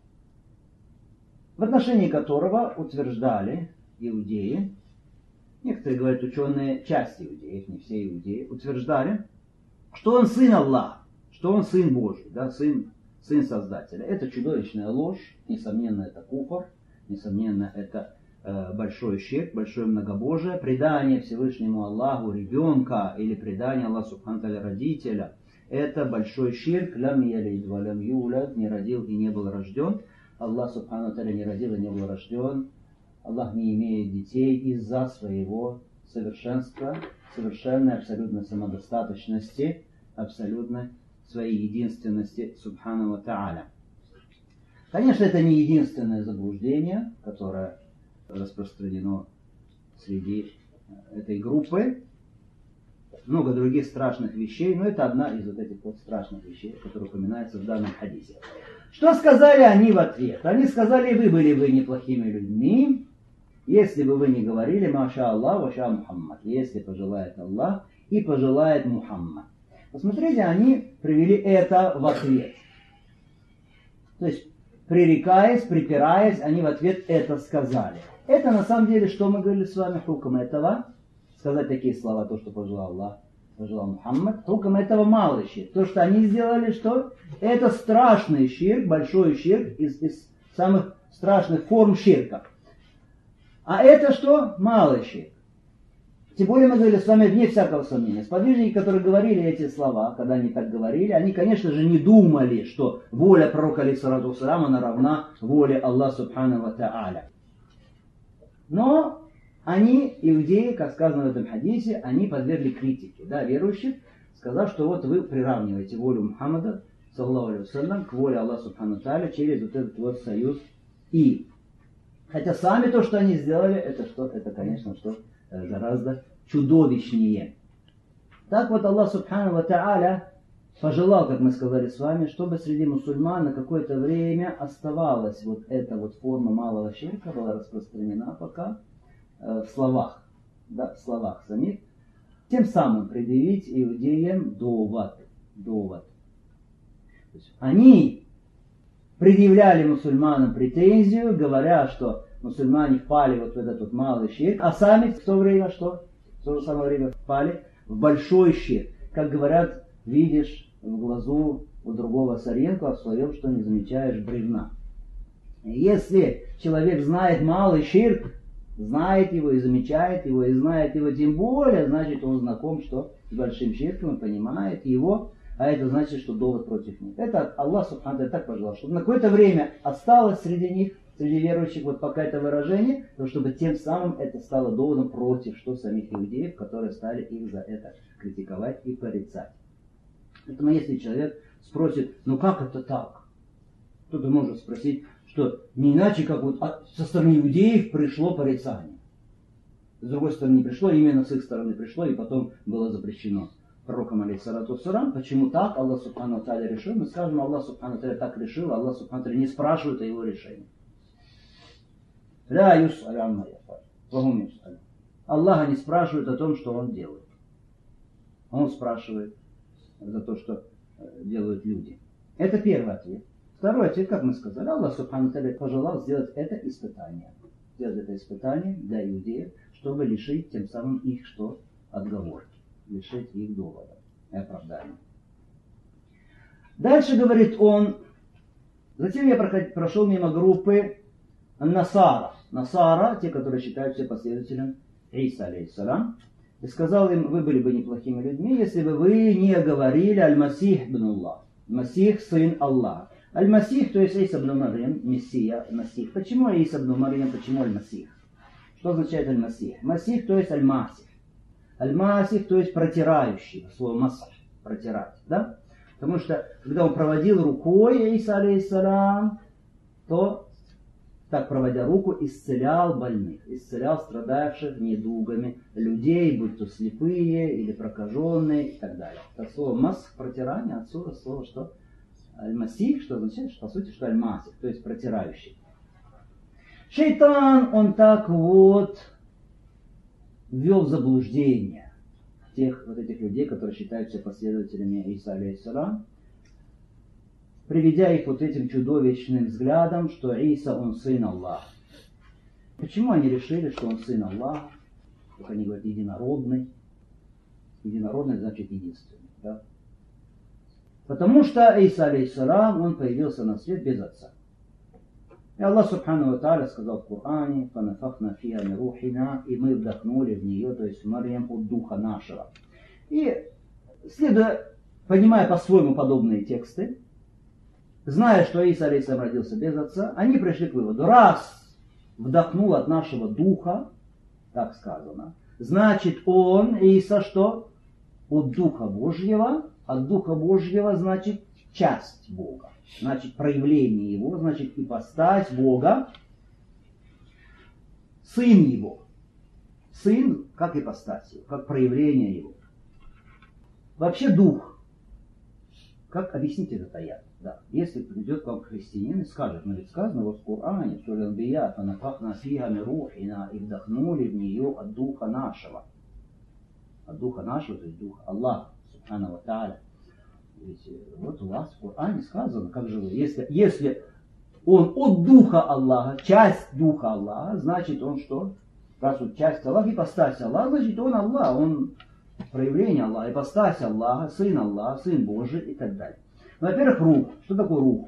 в отношении которого утверждали иудеи, некоторые говорят ученые, часть иудеев, не все иудеи, утверждали, что он сын Аллаха, что он сын Божий, да, сын Создателя. Это чудовищная ложь, несомненно, это куфр, несомненно, это большой ширк, большое многобожие, предание Всевышнему Аллаху ребенка или предание Аллаху субхану ва тааля родителя. Это большой ширк, лям ялид ва лям юлад, не родил и не был рожден. Аллах субхану ва тааля не родил и не был рожден. Аллах не имеет детей из-за своего совершенства, совершенной абсолютной самодостаточности, абсолютной своей единственности, субхану ва тааля. Конечно, это не единственное заблуждение, которое распространено среди этой группы. Много других страшных вещей, но это одна из вот этих вот страшных вещей, которые упоминаются в данном хадисе. Что сказали они в ответ? Они сказали: вы были бы неплохими людьми, если бы вы не говорили «Маша Аллах, ваша Мухаммад», если пожелает Аллах и пожелает Мухаммад. Посмотрите, они привели это в ответ. То есть, пререкаясь, припираясь, они в ответ это сказали. Это на самом деле, что мы говорили с вами, хукм этого, сказать такие слова, то, что пожелал Аллах, пожелал Мухаммад, хукм этого малый ширк. То, что они сделали, что? Это страшный ширк, большой ширк из самых страшных форм ширка. А это что? Малый ширк. Тем более мы говорили с вами вне всякого сомнения. Сподвижники, которые говорили эти слова, когда они так говорили, они, конечно же, не думали, что воля пророка алейхиссалату вассалам, она равна воле Аллаха субхану ва тааля. Но они, иудеи, как сказано в этом хадисе, они подвергли критике, да, верующих, сказав, что вот вы приравниваете волю Мухаммада, саллаллаху алейхи вассалям, к воле Аллаха субхану ва тааля через вот этот вот союз и. Хотя сами то, что они сделали, это что? Это, конечно, что гораздо чудовищнее. Так вот Аллах субхану ва тааля пожелал, как мы сказали с вами, чтобы среди мусульман на какое-то время оставалась вот эта вот форма малого ширка, была распространена пока в словах, да, в словах самих, тем самым предъявить иудеям довод. То есть они предъявляли мусульманам претензию, говоря, что мусульмане впали вот в этот вот малый ширк, а сами в то время что? В то же самое время впали в большой ширк. Как говорят, видишь в глазу у другого соринку, а в своем что не замечаешь бревна. Если человек знает малый ширк, знает его и замечает его, и знает его тем более, значит он знаком что с большим ширком и понимает его, а это значит, что довод против них. Это Аллах субхану ва тааля так пожелал, чтобы на какое-то время осталось среди них, среди верующих, вот пока это выражение, но чтобы тем самым это стало доводом против что самих иудеев, которые стали их за это критиковать и порицать. Поэтому если человек спросит, ну как это так? Кто-то может спросить, что не иначе, как вот со стороны иудеев пришло порицание. С другой стороны не пришло, именно с их стороны пришло, и потом было запрещено пророком алейхиссалату вассалам. Почему так? Аллах субхану ва тааля решил. Мы скажем, Аллах субхану ва тааля так решил, Аллах субхану ва тааля не спрашивает о его решении. Ля юс'алю амма яф'аль ва хум юс'алюн. Аллаха не спрашивает о том, что он делает. Он спрашивает за то, что делают люди. Это первый ответ. Второй ответ, как мы сказали, Аллах субхану ва тааля пожелал сделать это испытание. Сделать это испытание для иудеев, чтобы лишить тем самым их что? Отговорки. Лишить их довода и оправдания. Дальше говорит он, затем я прошел мимо группы Насара. Насара, те, которые считают себя последователем Иса, алейхиссалам, и сказал им, вы были бы неплохими людьми, если бы вы не говорили Аль-Масих бн Аллах. Масих, сын Аллаха. Аль-Масих, то есть Иса бн Марьям, Мессия, Масих. Почему Иса бн Марьям, почему Аль-Масих? Что означает Аль-Масих? Масих, то есть Аль-Масих. Аль-Масих, то есть протирающий. Слово масах, протирать. Да? Потому что, когда он проводил рукой Иса, алейхиссалам, то, так проводя руку, исцелял больных, исцелял страдавших недугами людей, будь то слепые или прокаженные и так далее. Это слово масах, протирание, отсюда слово что? Аль-Масих, что означает, что, по сути, что Аль-Масих, то есть протирающий. Шейтан, он так вот ввел в заблуждение тех вот этих людей, которые считаются последователями Иса, алейхиссалам, приведя их вот этим чудовищным взглядом, что Иса, он сын Аллаха. Почему они решили, что он сын Аллаха? Как они говорят, единородный. Единородный значит единственный. Да? Потому что Иса, алейхиссалам, он появился на свет без отца. И Аллах субхану ва тааля сказал в Коране, «Фанафахна фиа мин рухина», и мы вдохнули в нее, то есть в Марьям, от духа нашего. И следуя, понимая по-своему подобные тексты, зная, что Иса алейхиссалам родился без отца, они пришли к выводу, раз вдохнул от нашего духа, так сказано, Значит, он, Иса, что? От Духа Божьего. От Духа Божьего значит часть Бога. Значит, проявление Его, значит, ипостась Бога. Сын Его. Сын как ипостась Его, как проявление Его. Вообще Дух. Как объяснить этот аят? Да. Если придет к вам христианин и скажет, но ведь сказано вот в Коране, в Суре Анбия, «Фанафахна фиха мин рухина», и вдохнули в нее от Духа нашего. От Духа нашего, то есть Дух Аллаха, субхану ва тааля. Вот у вас в Коране сказано, как же вы, если он от Духа Аллаха, часть Духа Аллаха, значит он что? Раз вот часть Аллаха, ипостась Аллаха, значит он Аллах, он проявление Аллаха, ипостась Аллаха, Сын Аллаха, Сын Божий и так далее. Во-первых, рух. Что такое рух?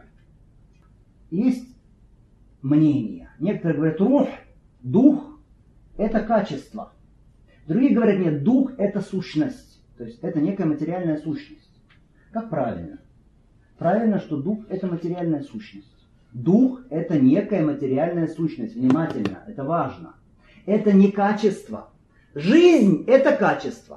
Есть мнение. Некоторые говорят, рух, дух, это качество. Другие говорят, нет, дух это сущность. То есть это некая материальная сущность. Как правильно? Правильно, что дух это материальная сущность. Дух это некая материальная сущность. Внимательно, это важно. Это не качество. Жизнь это качество.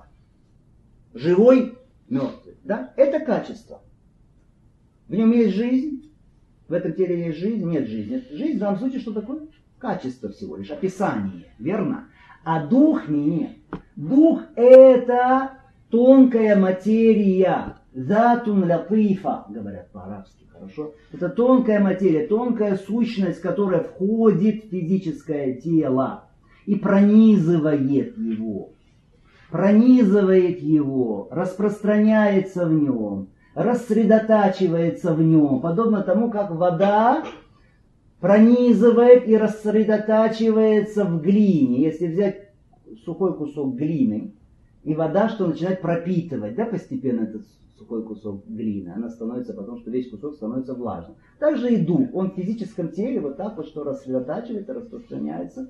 Живой, мертвый. Да? Это качество. В нем есть жизнь, в этом теле есть жизнь, нет жизни. Жизнь в данном случае что такое? Качество всего лишь, описание, верно? А дух нет. Дух это тонкая материя. Затун латифа, говорят по-арабски, хорошо? Это тонкая материя, тонкая сущность, которая входит в физическое тело и пронизывает его. Пронизывает его, распространяется в нем. Рассредотачивается в нем, подобно тому, как вода пронизывает и рассредотачивается в глине. Если взять сухой кусок глины, и вода, что начинает пропитывать, да, постепенно этот сухой кусок глины, она становится, потому что весь кусок становится влажным. Также и дух, он в физическом теле вот так вот, что рассредотачивается, распространяется.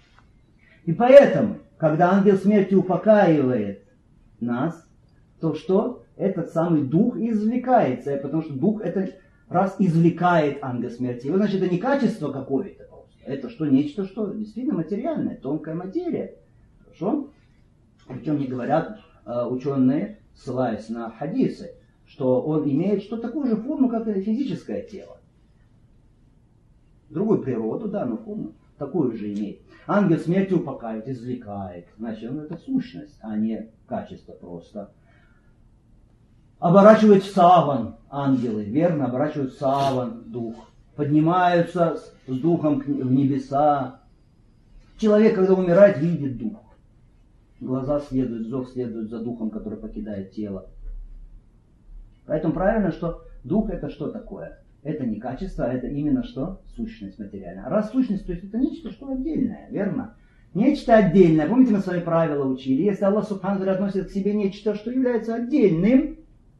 И поэтому, когда ангел смерти упокаивает нас, то что? Этот самый дух извлекается, потому что дух это раз извлекает ангел смерти. Его, значит, это не качество какое-то просто. Это что, нечто, что действительно материальное, тонкая материя. Хорошо? Причем не говорят ученые, ссылаясь на хадисы, что он имеет что такую же форму, как и физическое тело. Другую природу, да, но форму такую же имеет. Ангел смерти упокаивает, извлекает. Значит, он это сущность, а не качество просто. Оборачивают в саван ангелы, верно, оборачивают в саван дух. Поднимаются с духом в небеса. Человек, когда умирает, видит дух. Глаза следуют, зов следует за духом, который покидает тело. Поэтому правильно, что дух это что такое? Это не качество, а это именно что? Сущность материальная. Раз сущность, то есть это нечто, что отдельное, верно? Нечто отдельное. Помните, мы с вами правила учили? Если Аллах Субхану ва Тааля относит к себе нечто, что является отдельным,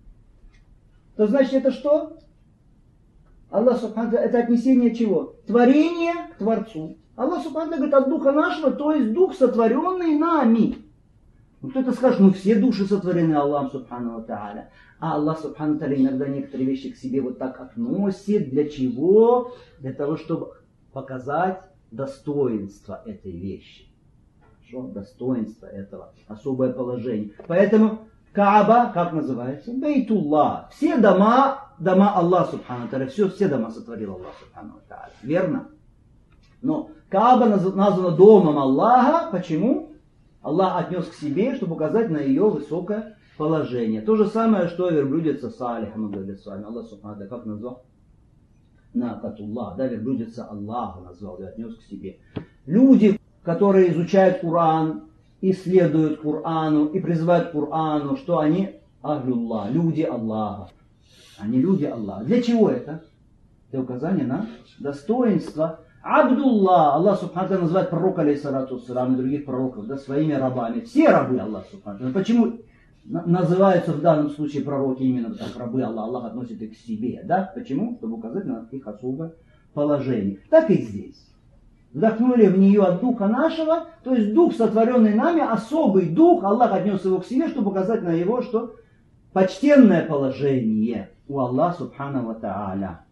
то значит это что? Аллах Субхану ва Тааля, это отнесение чего? Творение к Творцу. Аллах Субхану ва Тааля говорит от Духа нашего, то есть Дух, сотворенный нами. Кто-то скажет, ну все души сотворены Аллахом Субхану ва Тааля. А Аллах Субхану ва Тааля иногда некоторые вещи к себе вот так относит. Для чего? Для того, чтобы показать достоинство этой вещи. Хорошо? Достоинство этого. Особое положение. Поэтому Кааба, как называется? Бейтуллах. Все дома Аллаха Субхану ва Тааля. Все дома сотворил Аллах Субхану ва Тааля. Верно? Но Кааба названа домом Аллаха. Почему? Аллах отнес к себе, чтобы указать на ее высокое положение. То же самое, что верблюдица Салиха, мы говорили с вами. Аллах Субхану ва Тааля как назвал? Накатуллах. Да, верблюдица Аллаха назвал и отнес к себе. Люди, которые изучают Коран, исследуют Корану и призывают к Корану, что они Ахлюллах, люди Аллаха. Они люди Аллаха. Для чего это? Для указания на достоинство. Абдуллах, Аллах Субхану ва Тааля называет пророка, алейхиссалату вассалям, и других пророков, да, своими рабами. Все рабы Аллаха Субхану ва Тааля. Почему называются в данном случае пророки именно так, рабы Аллаха? Аллах относит их к себе, да? Почему? Чтобы указать на их особое положение. Так и здесь. Вдохнули в нее от Духа нашего, то есть Дух, сотворенный нами, особый Дух, Аллах отнес его к себе, чтобы указать на его, что почтенное положение у Аллаха Субхану ва Тааля.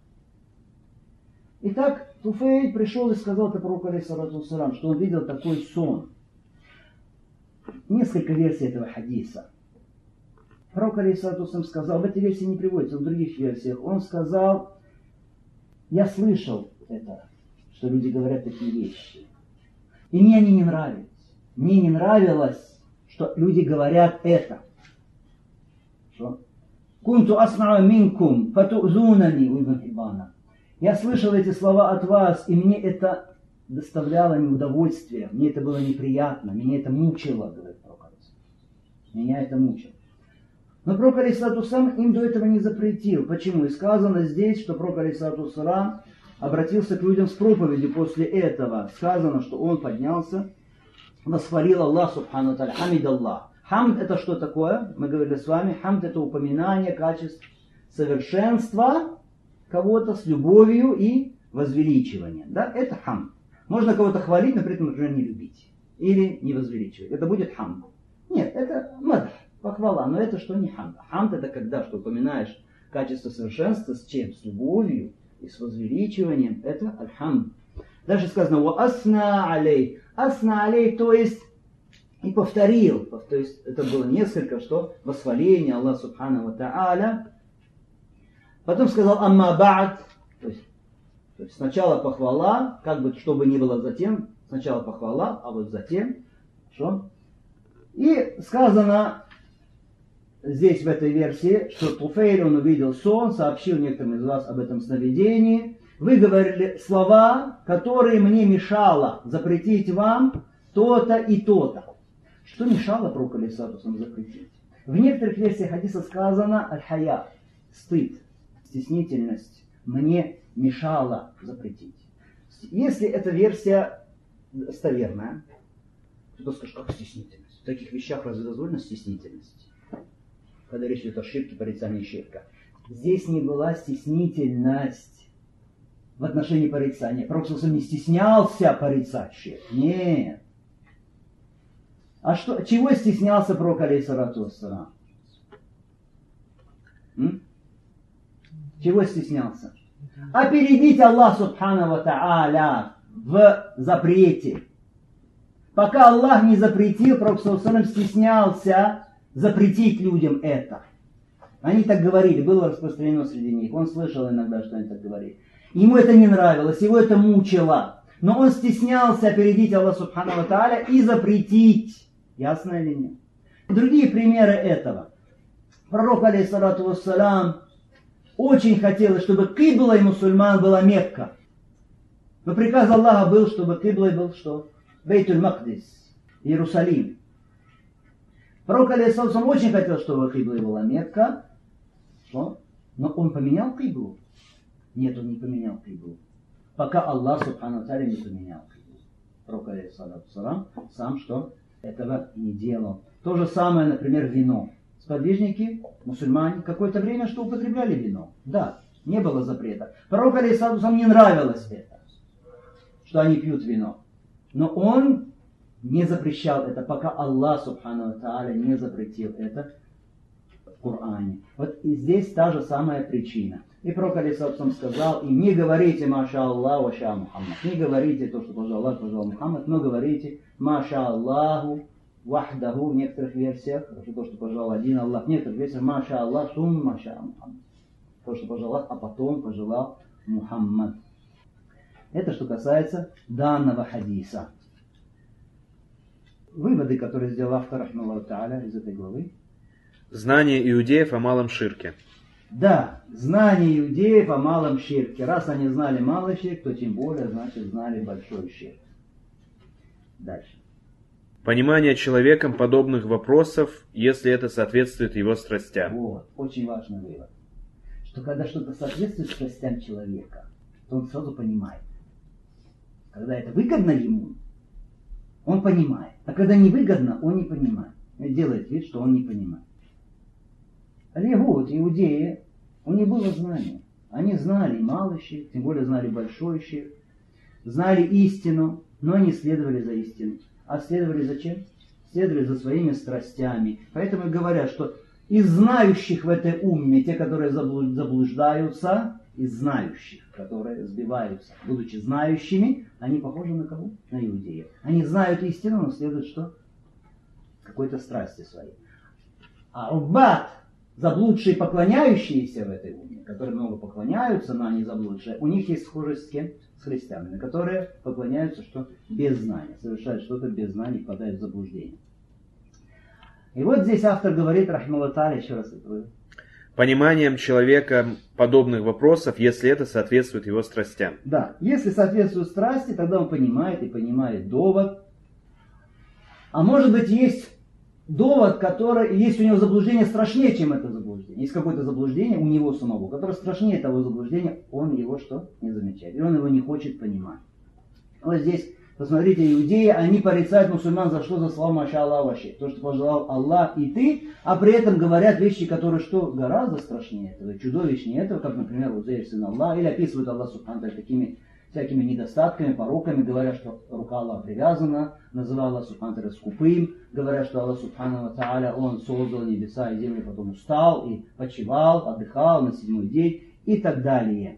Итак, Туфейль пришел и сказал пророку, алейхиссалату вассалям, что он видел такой сон. несколько версий этого хадиса. Пророк алейхиссалату вассалям сказал, в этой версии не приводится, в других версиях, он сказал, я слышал это, что люди говорят такие вещи. И мне они не нравились. Мне не нравилось, что люди говорят это. Что? «Кунту асмау минкум, фатузунани», у Ибн Хиббана. Я слышал эти слова от вас, и мне это доставляло неудовольствие, мне это было неприятно, меня это мучило, говорит пророк. Меня это мучило. Но пророк алейхиссалату вассалам им до этого не запретил. Почему? И сказано здесь, что пророк алейхиссалату вассалам обратился к людям с проповедью после этого. Сказано, что он поднялся, восхвалил Аллах субхану тааля, хамид Аллах. Хамд это что такое? Мы говорили с вами, хамд это упоминание качеств совершенства кого-то с любовью и возвеличиванием. Да? Это хамд. Можно кого-то хвалить, но при этом, например, не любить. Или не возвеличивать. Это будет хамд. Нет, это мадх, похвала. Но это что не хамд. Хамд это когда, что упоминаешь качество совершенства с чем? С любовью и с возвеличиванием. Это аль-хамд. Дальше сказано, «Ва асна алей». Асна алей, то есть и повторил. То есть это было несколько, что восхваление Аллаха субхану ва тааля. Потом сказал «Амма ба'д». То есть сначала похвала, как бы что бы ни было затем. Сначала похвала, а вот затем что? И сказано здесь в этой версии, что Туфейль, он увидел сон, сообщил некоторым из вас об этом сновидении. Вы говорили слова, которые мне мешало запретить вам то-то и то-то. Что мешало пророку алейхиссалату запретить? В некоторых версиях хадиса сказано аль-хая, стыд, стеснительность мне мешало запретить. Если эта версия достоверная, кто скажет, как стеснительность? В таких вещах разве дозволена стеснительность? Когда речь идет о ширке, порицании ширка. Здесь не была стеснительность в отношении порицания. Пророк не стеснялся порицать ширк. Нет. А что, чего стеснялся пророк алейхиссалату вассалам? Чего стеснялся? Опередить Аллах субхану ва тааля в запрете. Пока Аллах не запретил, пророк стеснялся запретить людям это. Они так говорили, было распространено среди них. Он слышал иногда, что они так говорили. Ему это не нравилось, его это мучило. Но он стеснялся опередить Аллаха субхану ва тааля и запретить. Ясно или нет? Другие примеры этого. Пророк алейхиссалату вассалам очень хотелось, чтобы киблой мусульман была Мекка. Но приказ Аллаха был, чтобы киблой был что? Бейтуль-Макдис, Иерусалим. Пророк алейхиссалату очень хотел, чтобы киблой была Мекка. Что? Но он поменял киблу? Нет, он не поменял киблу. Пока Аллах субхану тааля не поменял киблу. Пророк алейхиссалату сам что? Этого не делал. То же самое, например, вино. Сподвижники, мусульмане, какое-то время что употребляли вино. Да, не было запрета. Пророку алейхиссалату не нравилось это, что они пьют вино. Но он не запрещал это, пока Аллах субхану тааля не запретил это в Коране. Вот и здесь та же самая причина. И пророк алейхиссалату сказал им: не говорите маша Аллах ва ша Мухаммад. Не говорите то, что пожал Аллах, пожал Мухаммад, но говорите маша Аллаху вахдаху в некоторых версиях, то, что пожелал один Аллах, в некоторых версиях маша Аллах сум маша Мухаммад. То, что пожелал Аллах, а потом пожелал Мухаммад. Это что касается данного хадиса. Выводы, которые сделал автор рахмаллаху тааля из этой главы. Знание иудеев о малом ширке. Да, знание иудеев о малом ширке. Раз они знали малый ширк, то тем более, значит, знали большой ширк. Дальше. Понимание человеком подобных вопросов, если это соответствует его страстям. Вот, очень важный вывод. Что когда что-то соответствует страстям человека, то он сразу понимает. Когда это выгодно ему, он понимает. А когда невыгодно, он не понимает. Он делает вид, что он не понимает. Аль-Ягуд, иудеи, у них было знание. Они знали малый ширк, тем более знали большой ширк. Знали истину, но не следовали за истиной. А следовали за чем? Следовали за своими страстями. Поэтому говорят, что из знающих в этой умме, те, которые заблуждаются, из знающих, которые сбиваются, будучи знающими, они похожи на кого? На иудеев. Они знают истину, но следуют что? какой-то страсти своей. А руббат, заблудшие, поклоняющиеся в этой уме, которые много поклоняются, но они заблудшие, у них есть схожесть с кем? С христианами, которые поклоняются что? Без знания, совершают что-то без знаний, впадают в заблуждение. И вот здесь автор говорит, рахмаллаху тааля, еще раз это пониманием человека подобных вопросов, если это соответствует его страстям. Да, если соответствует страсти, тогда он понимает и понимает довод. А может быть, есть довод, который, есть у него заблуждение страшнее, чем это заблуждение. Есть какое-то заблуждение у него самого, которое страшнее того заблуждения, он его что? Не замечает. И он его не хочет понимать. Вот здесь, посмотрите, иудеи, они порицают мусульман за что? За слова «Маша Аллах вообще». То, что пожелал Аллах и ты, а при этом говорят вещи, которые что? Гораздо страшнее этого, чудовищнее этого, как, например, Узейр сын Аллах, или описывают Аллах субхану ва тааля такими всякими недостатками, пороками, говорят, что рука Аллаха привязана, называя Аллах субхану ва тааля скупым, говорят, что Аллах субхану ва тааля, он создал небеса и землю, потом устал и почивал, отдыхал на 7-й день и так далее.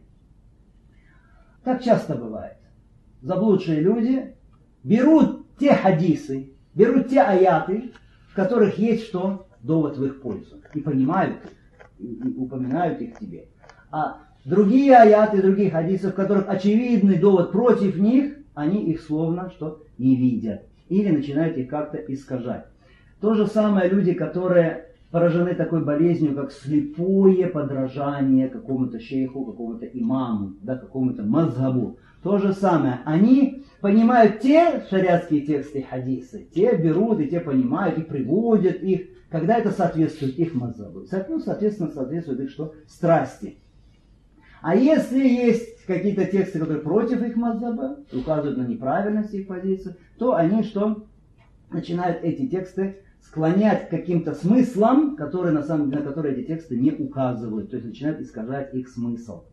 Так часто бывает. Заблудшие люди берут те хадисы, берут те аяты, в которых есть что? Довод в их пользу. И понимают их, и упоминают их тебе. А другие аяты, другие хадисы, в которых очевидный довод против них, они их словно что? Не видят. Или начинают их как-то искажать. То же самое люди, которые поражены такой болезнью, как слепое подражание какому-то шейху, какому-то имаму, да, какому-то мазхабу. То же самое. Они понимают те шариатские тексты и хадисы, те берут и те понимают, и приводят их, когда это соответствует их мазхабу. Соответственно, соответствует их что? Страсти. А если есть какие-то тексты, которые против их мазхаба, указывают на неправильность их позиции, то они что? Начинают эти тексты склонять к каким-то смыслам, которые, на самом деле, на которые эти тексты не указывают. То есть начинают искажать их смысл.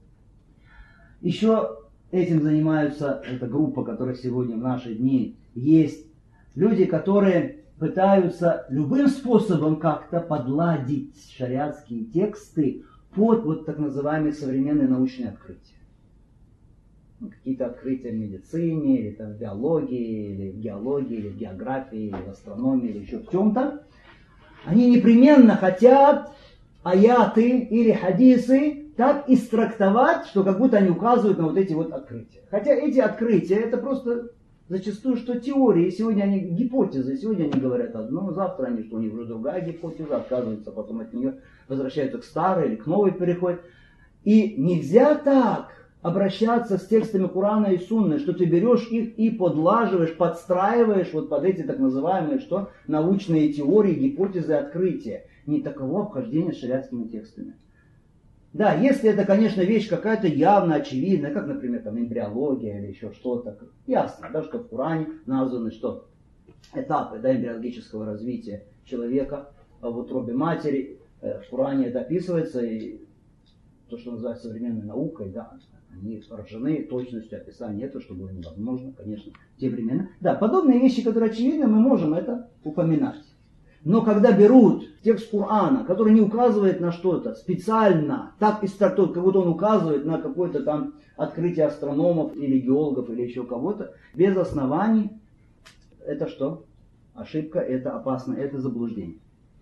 Еще этим занимаются, эта группа, которая сегодня в наши дни есть, люди, которые пытаются любым способом как-то подладить шариатские тексты под вот так называемые современные научные открытия. Какие-то открытия в медицине, или там, в биологии, или в геологии, или в географии, или в астрономии, или еще в чем-то. Они непременно хотят аяты или хадисы так истрактовать, что как будто они указывают на вот эти вот открытия. Хотя эти открытия это просто зачастую что теории, сегодня они гипотезы, сегодня они говорят одно, завтра они что у них уже другая гипотеза, отказываются потом от нее, возвращаются к старой или к новой переходят. И нельзя так обращаться с текстами Корана и Сунны, что ты берешь их и подлаживаешь, подстраиваешь вот под эти так называемые что научные теории, гипотезы, открытия. Не таково обхождение с шариатскими текстами. Да, если это, конечно, вещь какая-то явно очевидная, как, например, там, эмбриология или еще что-то, ясно, да, что в Коране названы что этапы да, эмбриологического развития человека в утробе матери, в Коране это описывается, и то, что называется современной наукой, да, они поражены точностью описания этого, что было невозможно, конечно, в те времена. Да, подобные вещи, которые очевидны, мы можем это упоминать. Но когда берут текст Корана, который не указывает на что-то специально, так истрактуют, как будто он указывает на какое-то там открытие астрономов или геологов или еще кого-то, без оснований, это что? Ошибка, это опасно, это заблуждение.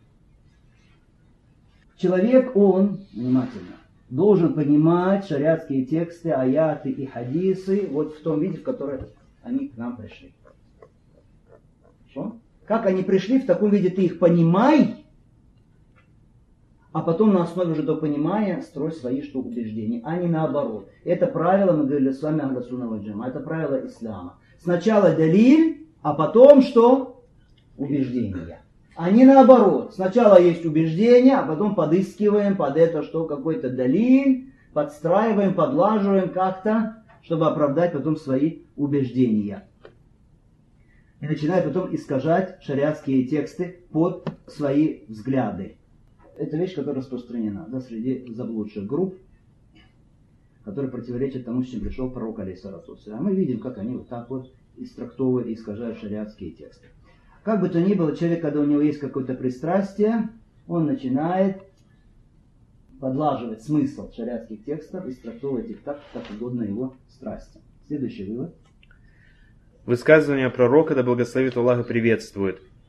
Человек, он, внимательно, должен понимать шариатские тексты, аяты и хадисы вот в том виде, в который они к нам пришли. Что? Как они пришли, в таком виде ты их понимай, а потом на основе уже до понимания строй свои что убеждения, а не наоборот. Это правило, мы говорили с вами, Ахлю сунна валь джамаа, это правило ислама. Сначала далиль, а потом что? Убеждения. А не наоборот. Сначала есть убеждения, а потом подыскиваем под это что? Какой-то далиль, подстраиваем, подлаживаем как-то, чтобы оправдать потом свои убеждения. И начинает потом искажать шариатские тексты под свои взгляды. Это вещь, которая распространена да, среди заблудших групп, которые противоречат тому, с чем пришел пророк алейхиссалату вассалям. Мы видим, как они вот так вот истрактовывают и искажают шариатские тексты. Как бы то ни было, человек, когда у него есть какое-то пристрастие, он начинает подлаживать смысл шариатских текстов, истрактовывать их так, как угодно его страсти. Следующий вывод. Высказывание пророка, да благословит Аллах и приветствует.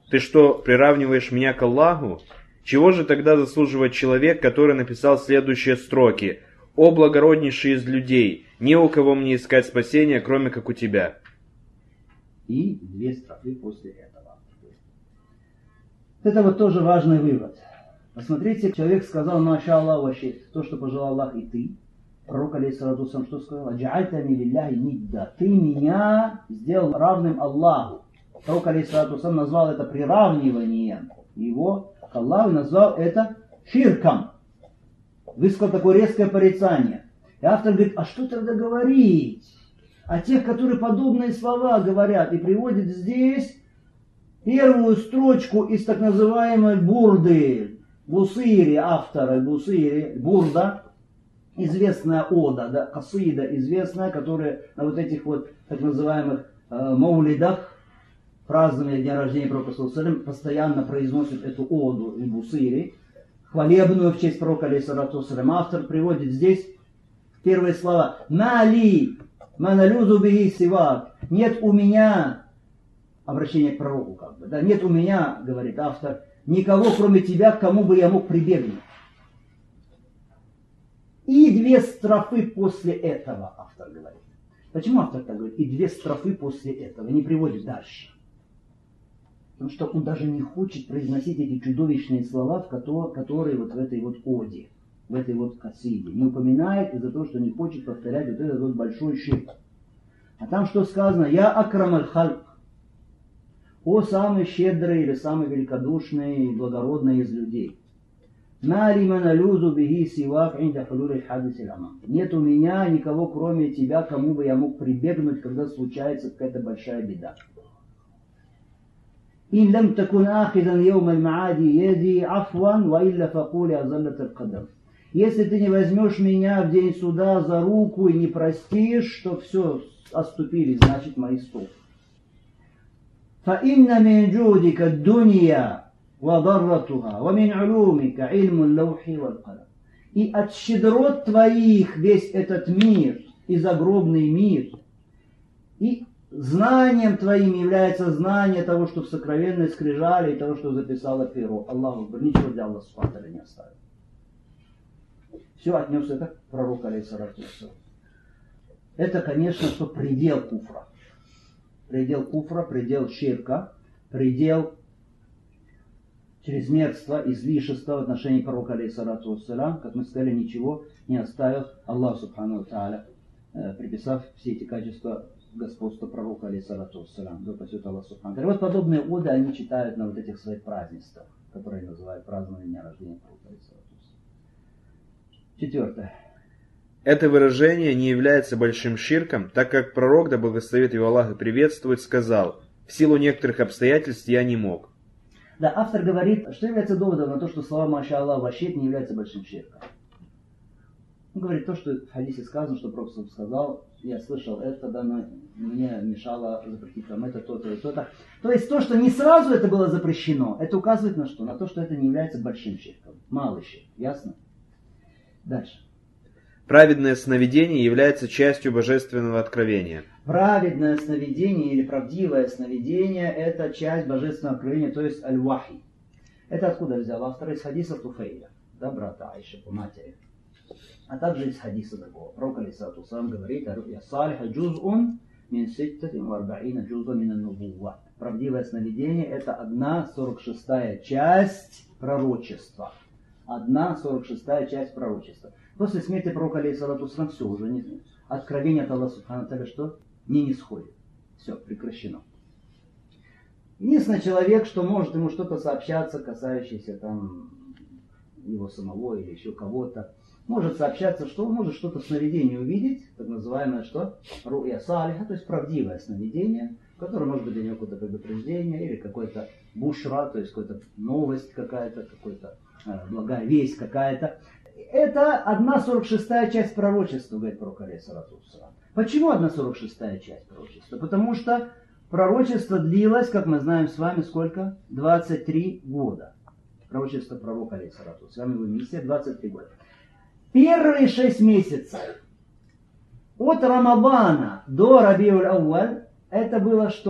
ты что, приравниваешь меня к Аллаху? Чего же тогда заслуживает человек, который написал следующие строки: «О благороднейший из людей, не у кого мне искать спасения, кроме как у тебя». И 2 строфы после этого. Это вот тоже важный вывод. Посмотрите, человек сказал: «Маша Аллах вообще, то, что пожелал Аллах, и ты». Пророк, алейхиссалату сам, что сказал? «Аджа'альтани лилляхи нидда». Ты меня сделал равным Аллаху. Пророк, алейхиссалату сам, назвал это приравниванием его к Аллаху, и назвал это ширком. Высказал такое резкое порицание. И автор говорит: а что тогда говорить о тех, которые подобные слова говорят, и приводит здесь первую строчку из так называемой бурды, Бусири, автора Бусири, бурда, известная ода, да, касида известная, которая на вот этих вот так называемых маулидах, празднования дня рождения пророка постоянно произносит эту оду и Бусири, хвалебную в честь пророка, алейхиссалату вассалям. Автор приводит здесь первые слова: «Мали маналюзу бихи сивак». Нет у меня, обращение к пророку как бы, да, нет у меня, говорит автор, никого кроме тебя, к кому бы я мог прибегнуть. И 2 строфы после этого, автор говорит. Почему автор так говорит? И 2 строфы после этого, не приводит дальше. Потому что он даже не хочет произносить эти чудовищные слова, которые вот в этой вот оде, в этой вот касиде. Не упоминает из-за того, что не хочет повторять вот этот вот большой ширк. А там что сказано? «Я акрам аль-хальк». О самый щедрый или самый великодушный и благородный из людей. Нет у меня никого кроме тебя, кому бы я мог прибегнуть, когда случается какая-то большая беда. Если ты не возьмешь меня в день суда за руку и не простишь, что все, оступились, значит, мои стопы. فَإِنَّ مِنْ جُودِكَ الدُّنْيَا وَضَرَّتُهَا وَمِنْ عُلُومِكَ عِلْمُ اللَّوْحِ وَالْقَلَمِ. И от щедрот твоих весь этот мир, и загробный мир, и знанием твоим является знание того, что в сокровенной скрижали, и того, что записало перо. Аллаху, ничего для Аллаха Субхану не оставил. Все отнес это к пророку, алейхиссалату вассалам. Это, конечно, что предел куфра. Предел куфра, предел ширка, предел чрезмерства, излишества в отношении пророка, алейхиссалату вассалам. Как мы сказали, ничего не оставил Аллах Субхану ва Тааля, приписав все эти качества господства пророка, алейхиссалату вассалам. Да упасет Аллах Субхану ва Тааля. Вот подобные оды они читают на вот этих своих празднествах, которые называют празднование дня рождения пророка, алейхиссалату вассалам. 4. Это выражение не является большим ширком, так как пророк, да благословит его Аллах и приветствует, сказал: «В силу некоторых обстоятельств я не мог». Да, автор говорит, что является доводом на то, что слова «Маша Аллах вообще не является большим ширком. Он говорит то, что в хадисе сказано, что пророк сказал: я слышал это, да, но мне мешало запретить там это, то-то и то-то. То есть то, что не сразу это было запрещено, это указывает на что? На то, что это не является большим ширком. Малый ширк. Ясно? Дальше. Праведное сновидение является частью божественного откровения. Праведное сновидение или правдивое сновидение – это часть божественного откровения, то есть аль-вахи. Это откуда взял автор? Из хадиса Туфейля, да, брата Айши по матери. А также из хадиса другого. Пророк, алейхиссалату вассалам, говорит: «Я салиха джуз'ун мин ситтатин ва арба'ина джуз'а мин ан-нубувва». Правдивое сновидение – это 1/46 часть пророчества. 1/46 часть пророчества. После смерти пророка, алейхиссалату вассалам, все уже не, откровение от Аллаха Субхану ва Тааля что? Не сходит. Все, прекращено. Единственный человек, что может ему что-то сообщаться, касающееся там его самого или еще кого-то, может сообщаться, что он может что-то в сновидении увидеть, так называемое что? Ру'я салиха, то есть правдивое сновидение, которое может быть для него какое-то предупреждение или какой-то бушра, то есть какая-то новость какая-то, какая-то благая весть какая-то. Это 1/46 часть пророчества, говорит пророк, алейхиссалату вассалам. Почему 1/46 часть пророчества? Потому что пророчество длилось, как мы знаем с вами, сколько? 23 года. Пророчество пророка, алейхиссалату вассалам, его миссия 23 года. Первые 6 месяцев от Рамадана до Рабиуль Ауаль это было что?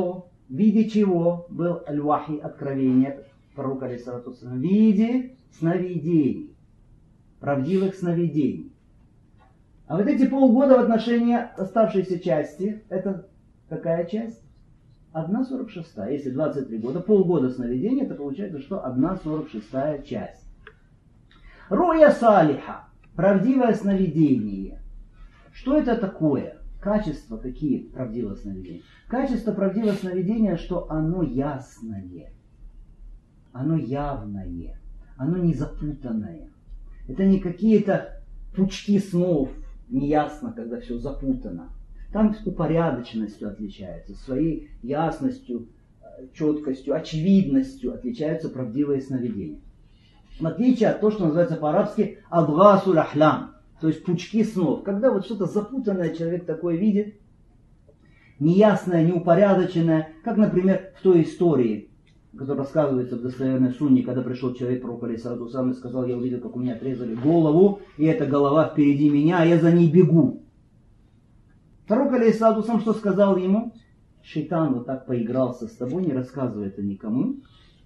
В виде чего был аль-вахи, откровение пророка, алейхиссалату вассалям? В виде сновидений, правдивых сновидений. А вот эти полгода в отношении оставшейся части, это какая часть? 1/46. Если 23 года, полгода сновидения, это получается, что 1/46 часть. Руя салиха, правдивое сновидение. Что это такое? Качества какие правдивого сновидения? Качество правдивого сновидения, что оно ясное, оно явное, оно не запутанное. Это не какие-то пучки снов, неясно, когда все запутано. Там с упорядоченностью отличается, своей ясностью, четкостью, очевидностью отличаются правдивые сновидения. В отличие от того, что называется по-арабски адгасуль ахлям, то есть пучки снов. Когда вот что-то запутанное человек такое видит, неясное, неупорядоченное, как, например, в той истории, которая рассказывается в достоверной сунне, когда пришел человек, пророк алейхиссалату вассалям, и сказал: я увидел, как у меня отрезали голову, и эта голова впереди меня, а я за ней бегу. Пророк алейхиссалату вассалям что сказал ему? Шейтан вот так поигрался с тобой, не рассказывай это никому.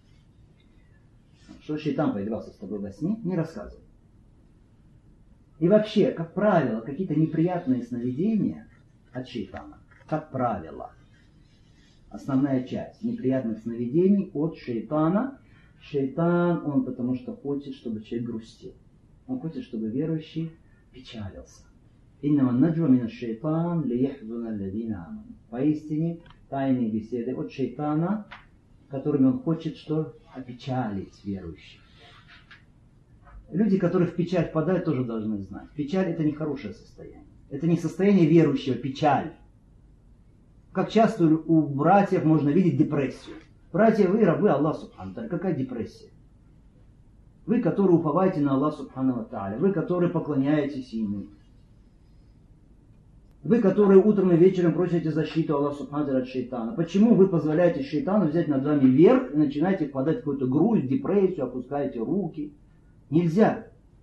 Что шейтан поигрался с тобой во сне, не рассказывай. И вообще, как правило, какие-то неприятные сновидения от шейтана, как правило, основная часть неприятных сновидений от шейтана. Шейтан, он потому что хочет, чтобы человек грустил. Он хочет, чтобы верующий печалился. Иннама наджва мина шейтан лияхзуна алладина аману. Поистине, тайные беседы от шейтана, которыми он хочет что? Опечалить верующих. Люди, которые в печаль впадают, тоже должны знать. Печаль — это не хорошее состояние. Это не состояние верующего, печаль. Как часто у братьев можно видеть депрессию. Братья, вы рабы Аллаха Субхану Тааля. Какая депрессия? Вы, которые уповаете на Аллаха Субхану Тааля. Вы, которые поклоняетесь Ему. Вы, которые утром и вечером просите защиту Аллаха Субхану Тааля от шейтана. Почему вы позволяете шейтану взять над вами верх и начинаете впадать в какую-то грусть, депрессию, опускаете руки? Нельзя.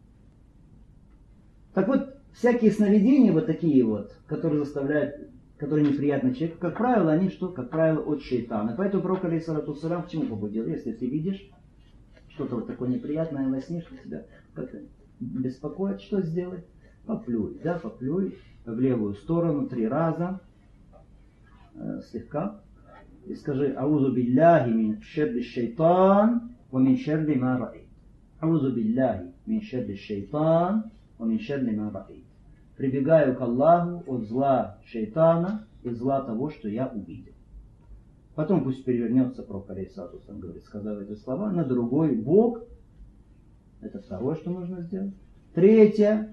Так вот, всякие сновидения вот такие вот, которые заставляют, которые неприятны человеку, как правило, они что? Как правило, от шейтана. Поэтому пророк алейхиссалату вассалям к чему побудил? Если ты видишь что-то вот такое неприятное во сне, что тебя как-то беспокоит, что сделай? Поплюй, да, поплюй в левую сторону 3 раза, слегка, и скажи: аузу билляхи мин шерри шейтан ва мин шерри ма ра'ит. Аузу билляхи мин шерри шейтан ва мин шерри ма ра'ит. Прибегаю к Аллаху от зла шейтана и зла того, что я увидел. Потом пусть перевернется пророк алейхиссалату вассалям, говорит, сказав эти слова, на другой бок. Это второе, что нужно сделать. Третье.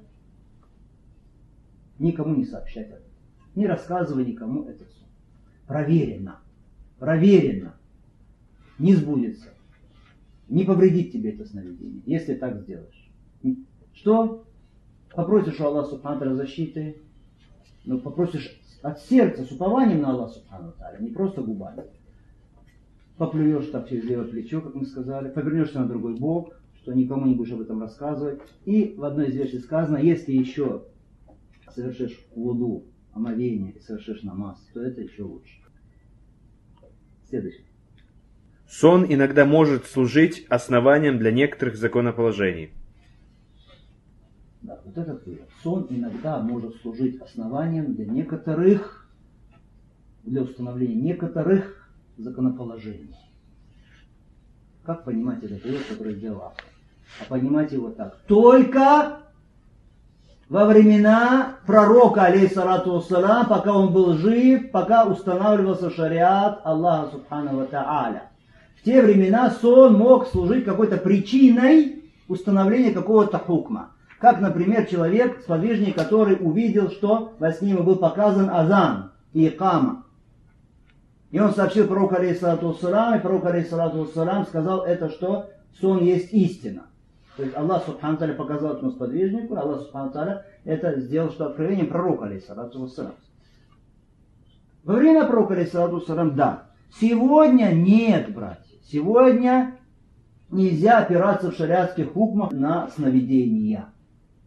Никому не сообщать это. Не рассказывай никому этот сон. Проверено. Проверено. Не сбудется. Не повредит тебе это сновидение, если так сделаешь. Что? Попросишь у Аллаха Субхану Тааля защиты, но попросишь от сердца, с упованием на Аллаха Субхану Тааля, не просто губами. Поплюешь так через левое плечо, как мы сказали, повернешься на другой бок, что никому не будешь об этом рассказывать. И в одной из версий сказано: если еще совершишь вуду, омовение и совершишь намаз, то это еще лучше. Следующий. Сон иногда может служить основанием для некоторых законоположений. Да, вот этот вывод. Сон иногда может служить основанием для некоторых, для установления некоторых законоположений. Как понимать этот вывод, который сделал автор? А понимать его так. Только во времена пророка, алейхиссалату вассалям, пока он был жив, пока устанавливался шариат Аллаха Субхану ва Тааля. В те времена сон мог служить какой-то причиной установления какого-то хукма. Как, например, человек, сподвижник, который увидел, что во сне ему был показан азан и икама. И он сообщил пророку алейхиссалату вассалям, и пророк алейхиссалату вассалям сказал это, что сон есть истина. То есть Аллах Субхану Тааля показал этому сподвижнику, Аллах Субхану Тааля это сделал, что откровением пророка алейхиссалату вассалям. Во время пророка алейхиссалату вассалям, да. Сегодня нет, братья. Сегодня нельзя опираться в шариатских хукмах на сновидения.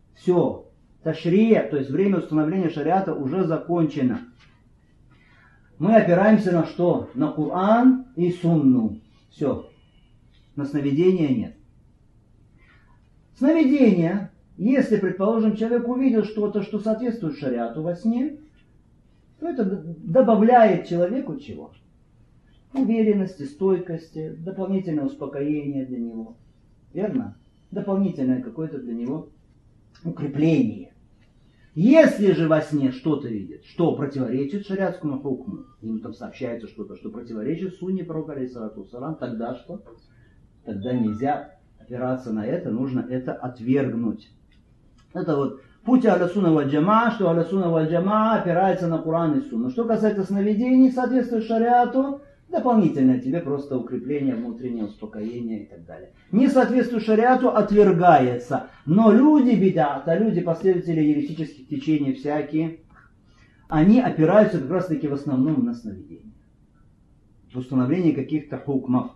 Все. Ташрия, то есть время установления шариата уже закончено. Мы опираемся на что? На Коран и Сунну. Все. На сновидения нет. Сновидение, если, предположим, человек увидел что-то, что соответствует шариату во сне, то это добавляет человеку чего? Уверенности, стойкости, дополнительное успокоение для него. Верно? Дополнительное какое-то для него укрепление. Если же во сне что-то видит, что противоречит шариатскому хукму, ему там сообщается что-то, что противоречит сунне пророка, алейхиссалату вассалам, тогда что? Тогда нельзя опираться на это, нужно это отвергнуть. Это вот путь Ахля Сунна валь Джамаа, что Ахля Сунна валь Джамаа опирается на Куран и Сунну. Что касается сновидений, соответствует шариату, дополнительное тебе просто укрепление, внутреннее успокоение и так далее. Не соответствует шариату, отвергается. Но люди бидата, люди последователи еретических течений всякие, они опираются как раз таки в основном на сновидения. В установлении каких-то хукмов.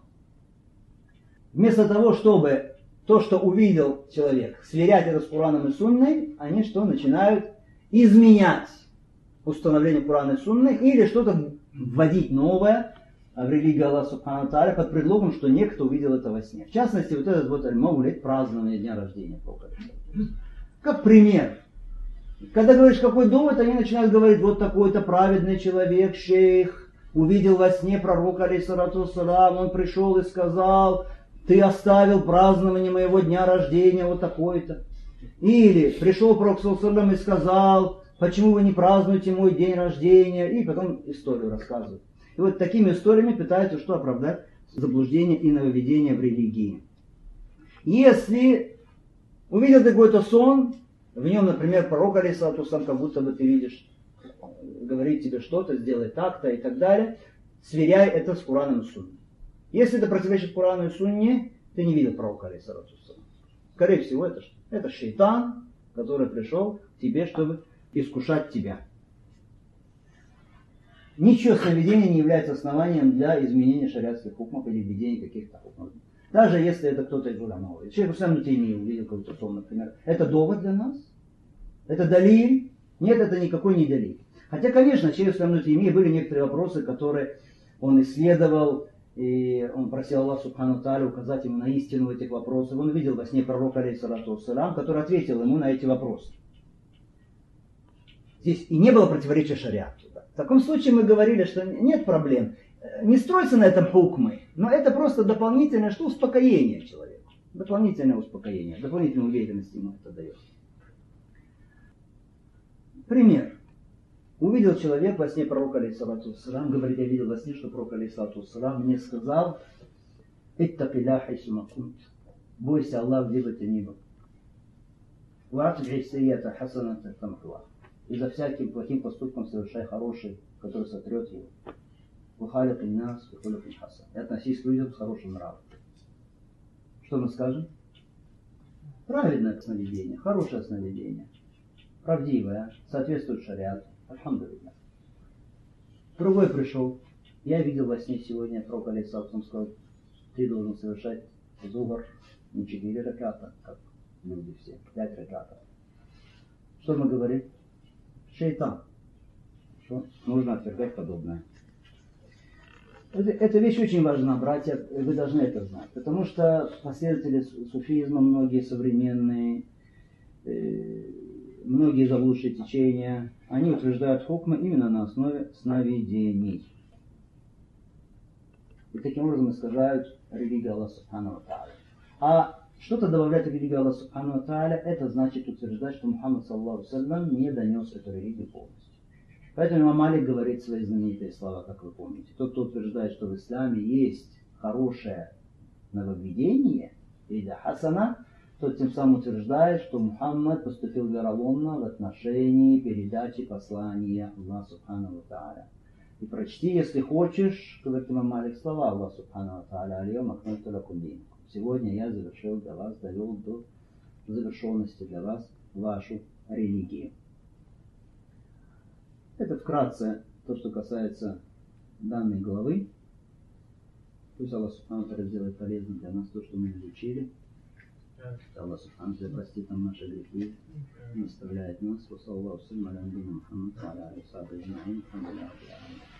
Вместо того, чтобы то, что увидел человек, сверять это с Кураном и Сунной, они что, начинают изменять установление Курана и Сунны или что-то вводить новое в религию Аллаха Субхану Тааля под предлогом, что некто увидел это во сне. В частности, вот этот вот аль-Маулид, празднование дня рождения пророка. Как пример. Когда говоришь, какой довод, они начинают говорить, вот такой-то праведный человек, шейх, увидел во сне пророка, алейхиссалату вассалам, он пришел и сказал: ты оставил празднование моего дня рождения вот такой-то. Или пришел пророк саллаллаху и сказал: почему вы не празднуете мой день рождения? И потом историю рассказывают. И вот такими историями пытаются что оправдать? Заблуждение и нововведение в религии. Если увидел какой-то сон, в нем, например, пророк, алейхиссалату вассалам, как будто бы ты видишь, говорит тебе что-то, сделай так-то и так далее, сверяй это с Кураном и Сунной. Если это противоречит Курану и Сунне, ты не видел пророка, алейхиссалату вассалам. Скорее всего, это шейтан, который пришел к тебе, чтобы искушать тебя. Ничего сновидения не является основанием для изменения шариатских хукмов или введения каких-то хукмов. Даже если это кто-то из уламов. Человек сам не увидел какой-то сон, например. Это довод для нас? Это далиль? Нет, это никакой не далиль. Хотя, конечно, через Ислам были некоторые вопросы, которые он исследовал, и он просил Аллаха Субхану Тааля указать ему на истину в этих вопросах. Он увидел во сне пророка, алейхиссалату вассалам, который ответил ему на эти вопросы. Здесь и не было противоречия шариату. Да. В таком случае мы говорили, что нет проблем. Не стройся на этом хукмы, но это просто дополнительное что? Успокоение человеку. Дополнительное успокоение, дополнительную уверенность ему это дает. Пример. Увидел человек во сне пророка, алейхиссалату вассалам, говорит, я видел во сне, что пророк, алейхиссалату вассалам, мне сказал: «Иттакилля хайсума кунт». Бойся Аллаха, где бы ты ни был. «Ва'атб'и сайята хасаната тамхуа». И за всяким плохим поступком совершай хороший, который сотрет его. «Вахалик иннас, вахалик инхасан». И относись к людям с хорошим нравом. Что мы скажем? Праведное сновидение, хорошее сновидение, правдивое, соответствует шариату. Альхамдулилля. Другой пришел. Я видел во сне сегодня, пророк алейхиссалату сказал: ты должен совершать зухр не 4 раката, как люди все, 5 ракатов. Что мы говорим? Шейтан. Что? Нужно отвергать подобное. Эта вещь очень важна, братья, вы должны это знать. Потому что последователи суфизма, многие современные, многие заблудшие течения, они утверждают хукмы именно на основе сновидений. И таким образом искажают религию Аллаха Субхану Тааля. А что-то добавлять в религию Аллаха Субхану Тааля, это значит утверждать, что Мухаммад саллаллаху алейхи ва саллям не донес эту религию полностью. Поэтому имам Малик говорит свои знаменитые слова, как вы помните. Тот, кто утверждает, что в исламе есть хорошее нововведение, или хасана, тот тем самым утверждает, что Мухаммад поступил вероломно в отношении передачи послания Аллаха Субхану Тааля. И прочти, если хочешь, говорит имам Малик, слова Аллаха Субхану Тааля: «Аль-йом акмальту лакум динакум». Сегодня я завершил для вас, довел до завершенности для вас вашу религию. Это вкратце то, что касается данной главы. Пусть Аллах Субхану Тааля сделает полезным для нас то, что мы изучили. Аллах Субхану Тааля простит нам наши грехи, наставляет нас. Ва саллаллаху алейхи ва саллям, аля набийина Мухаммад ва аля алихи ва сахбихи аджмаин.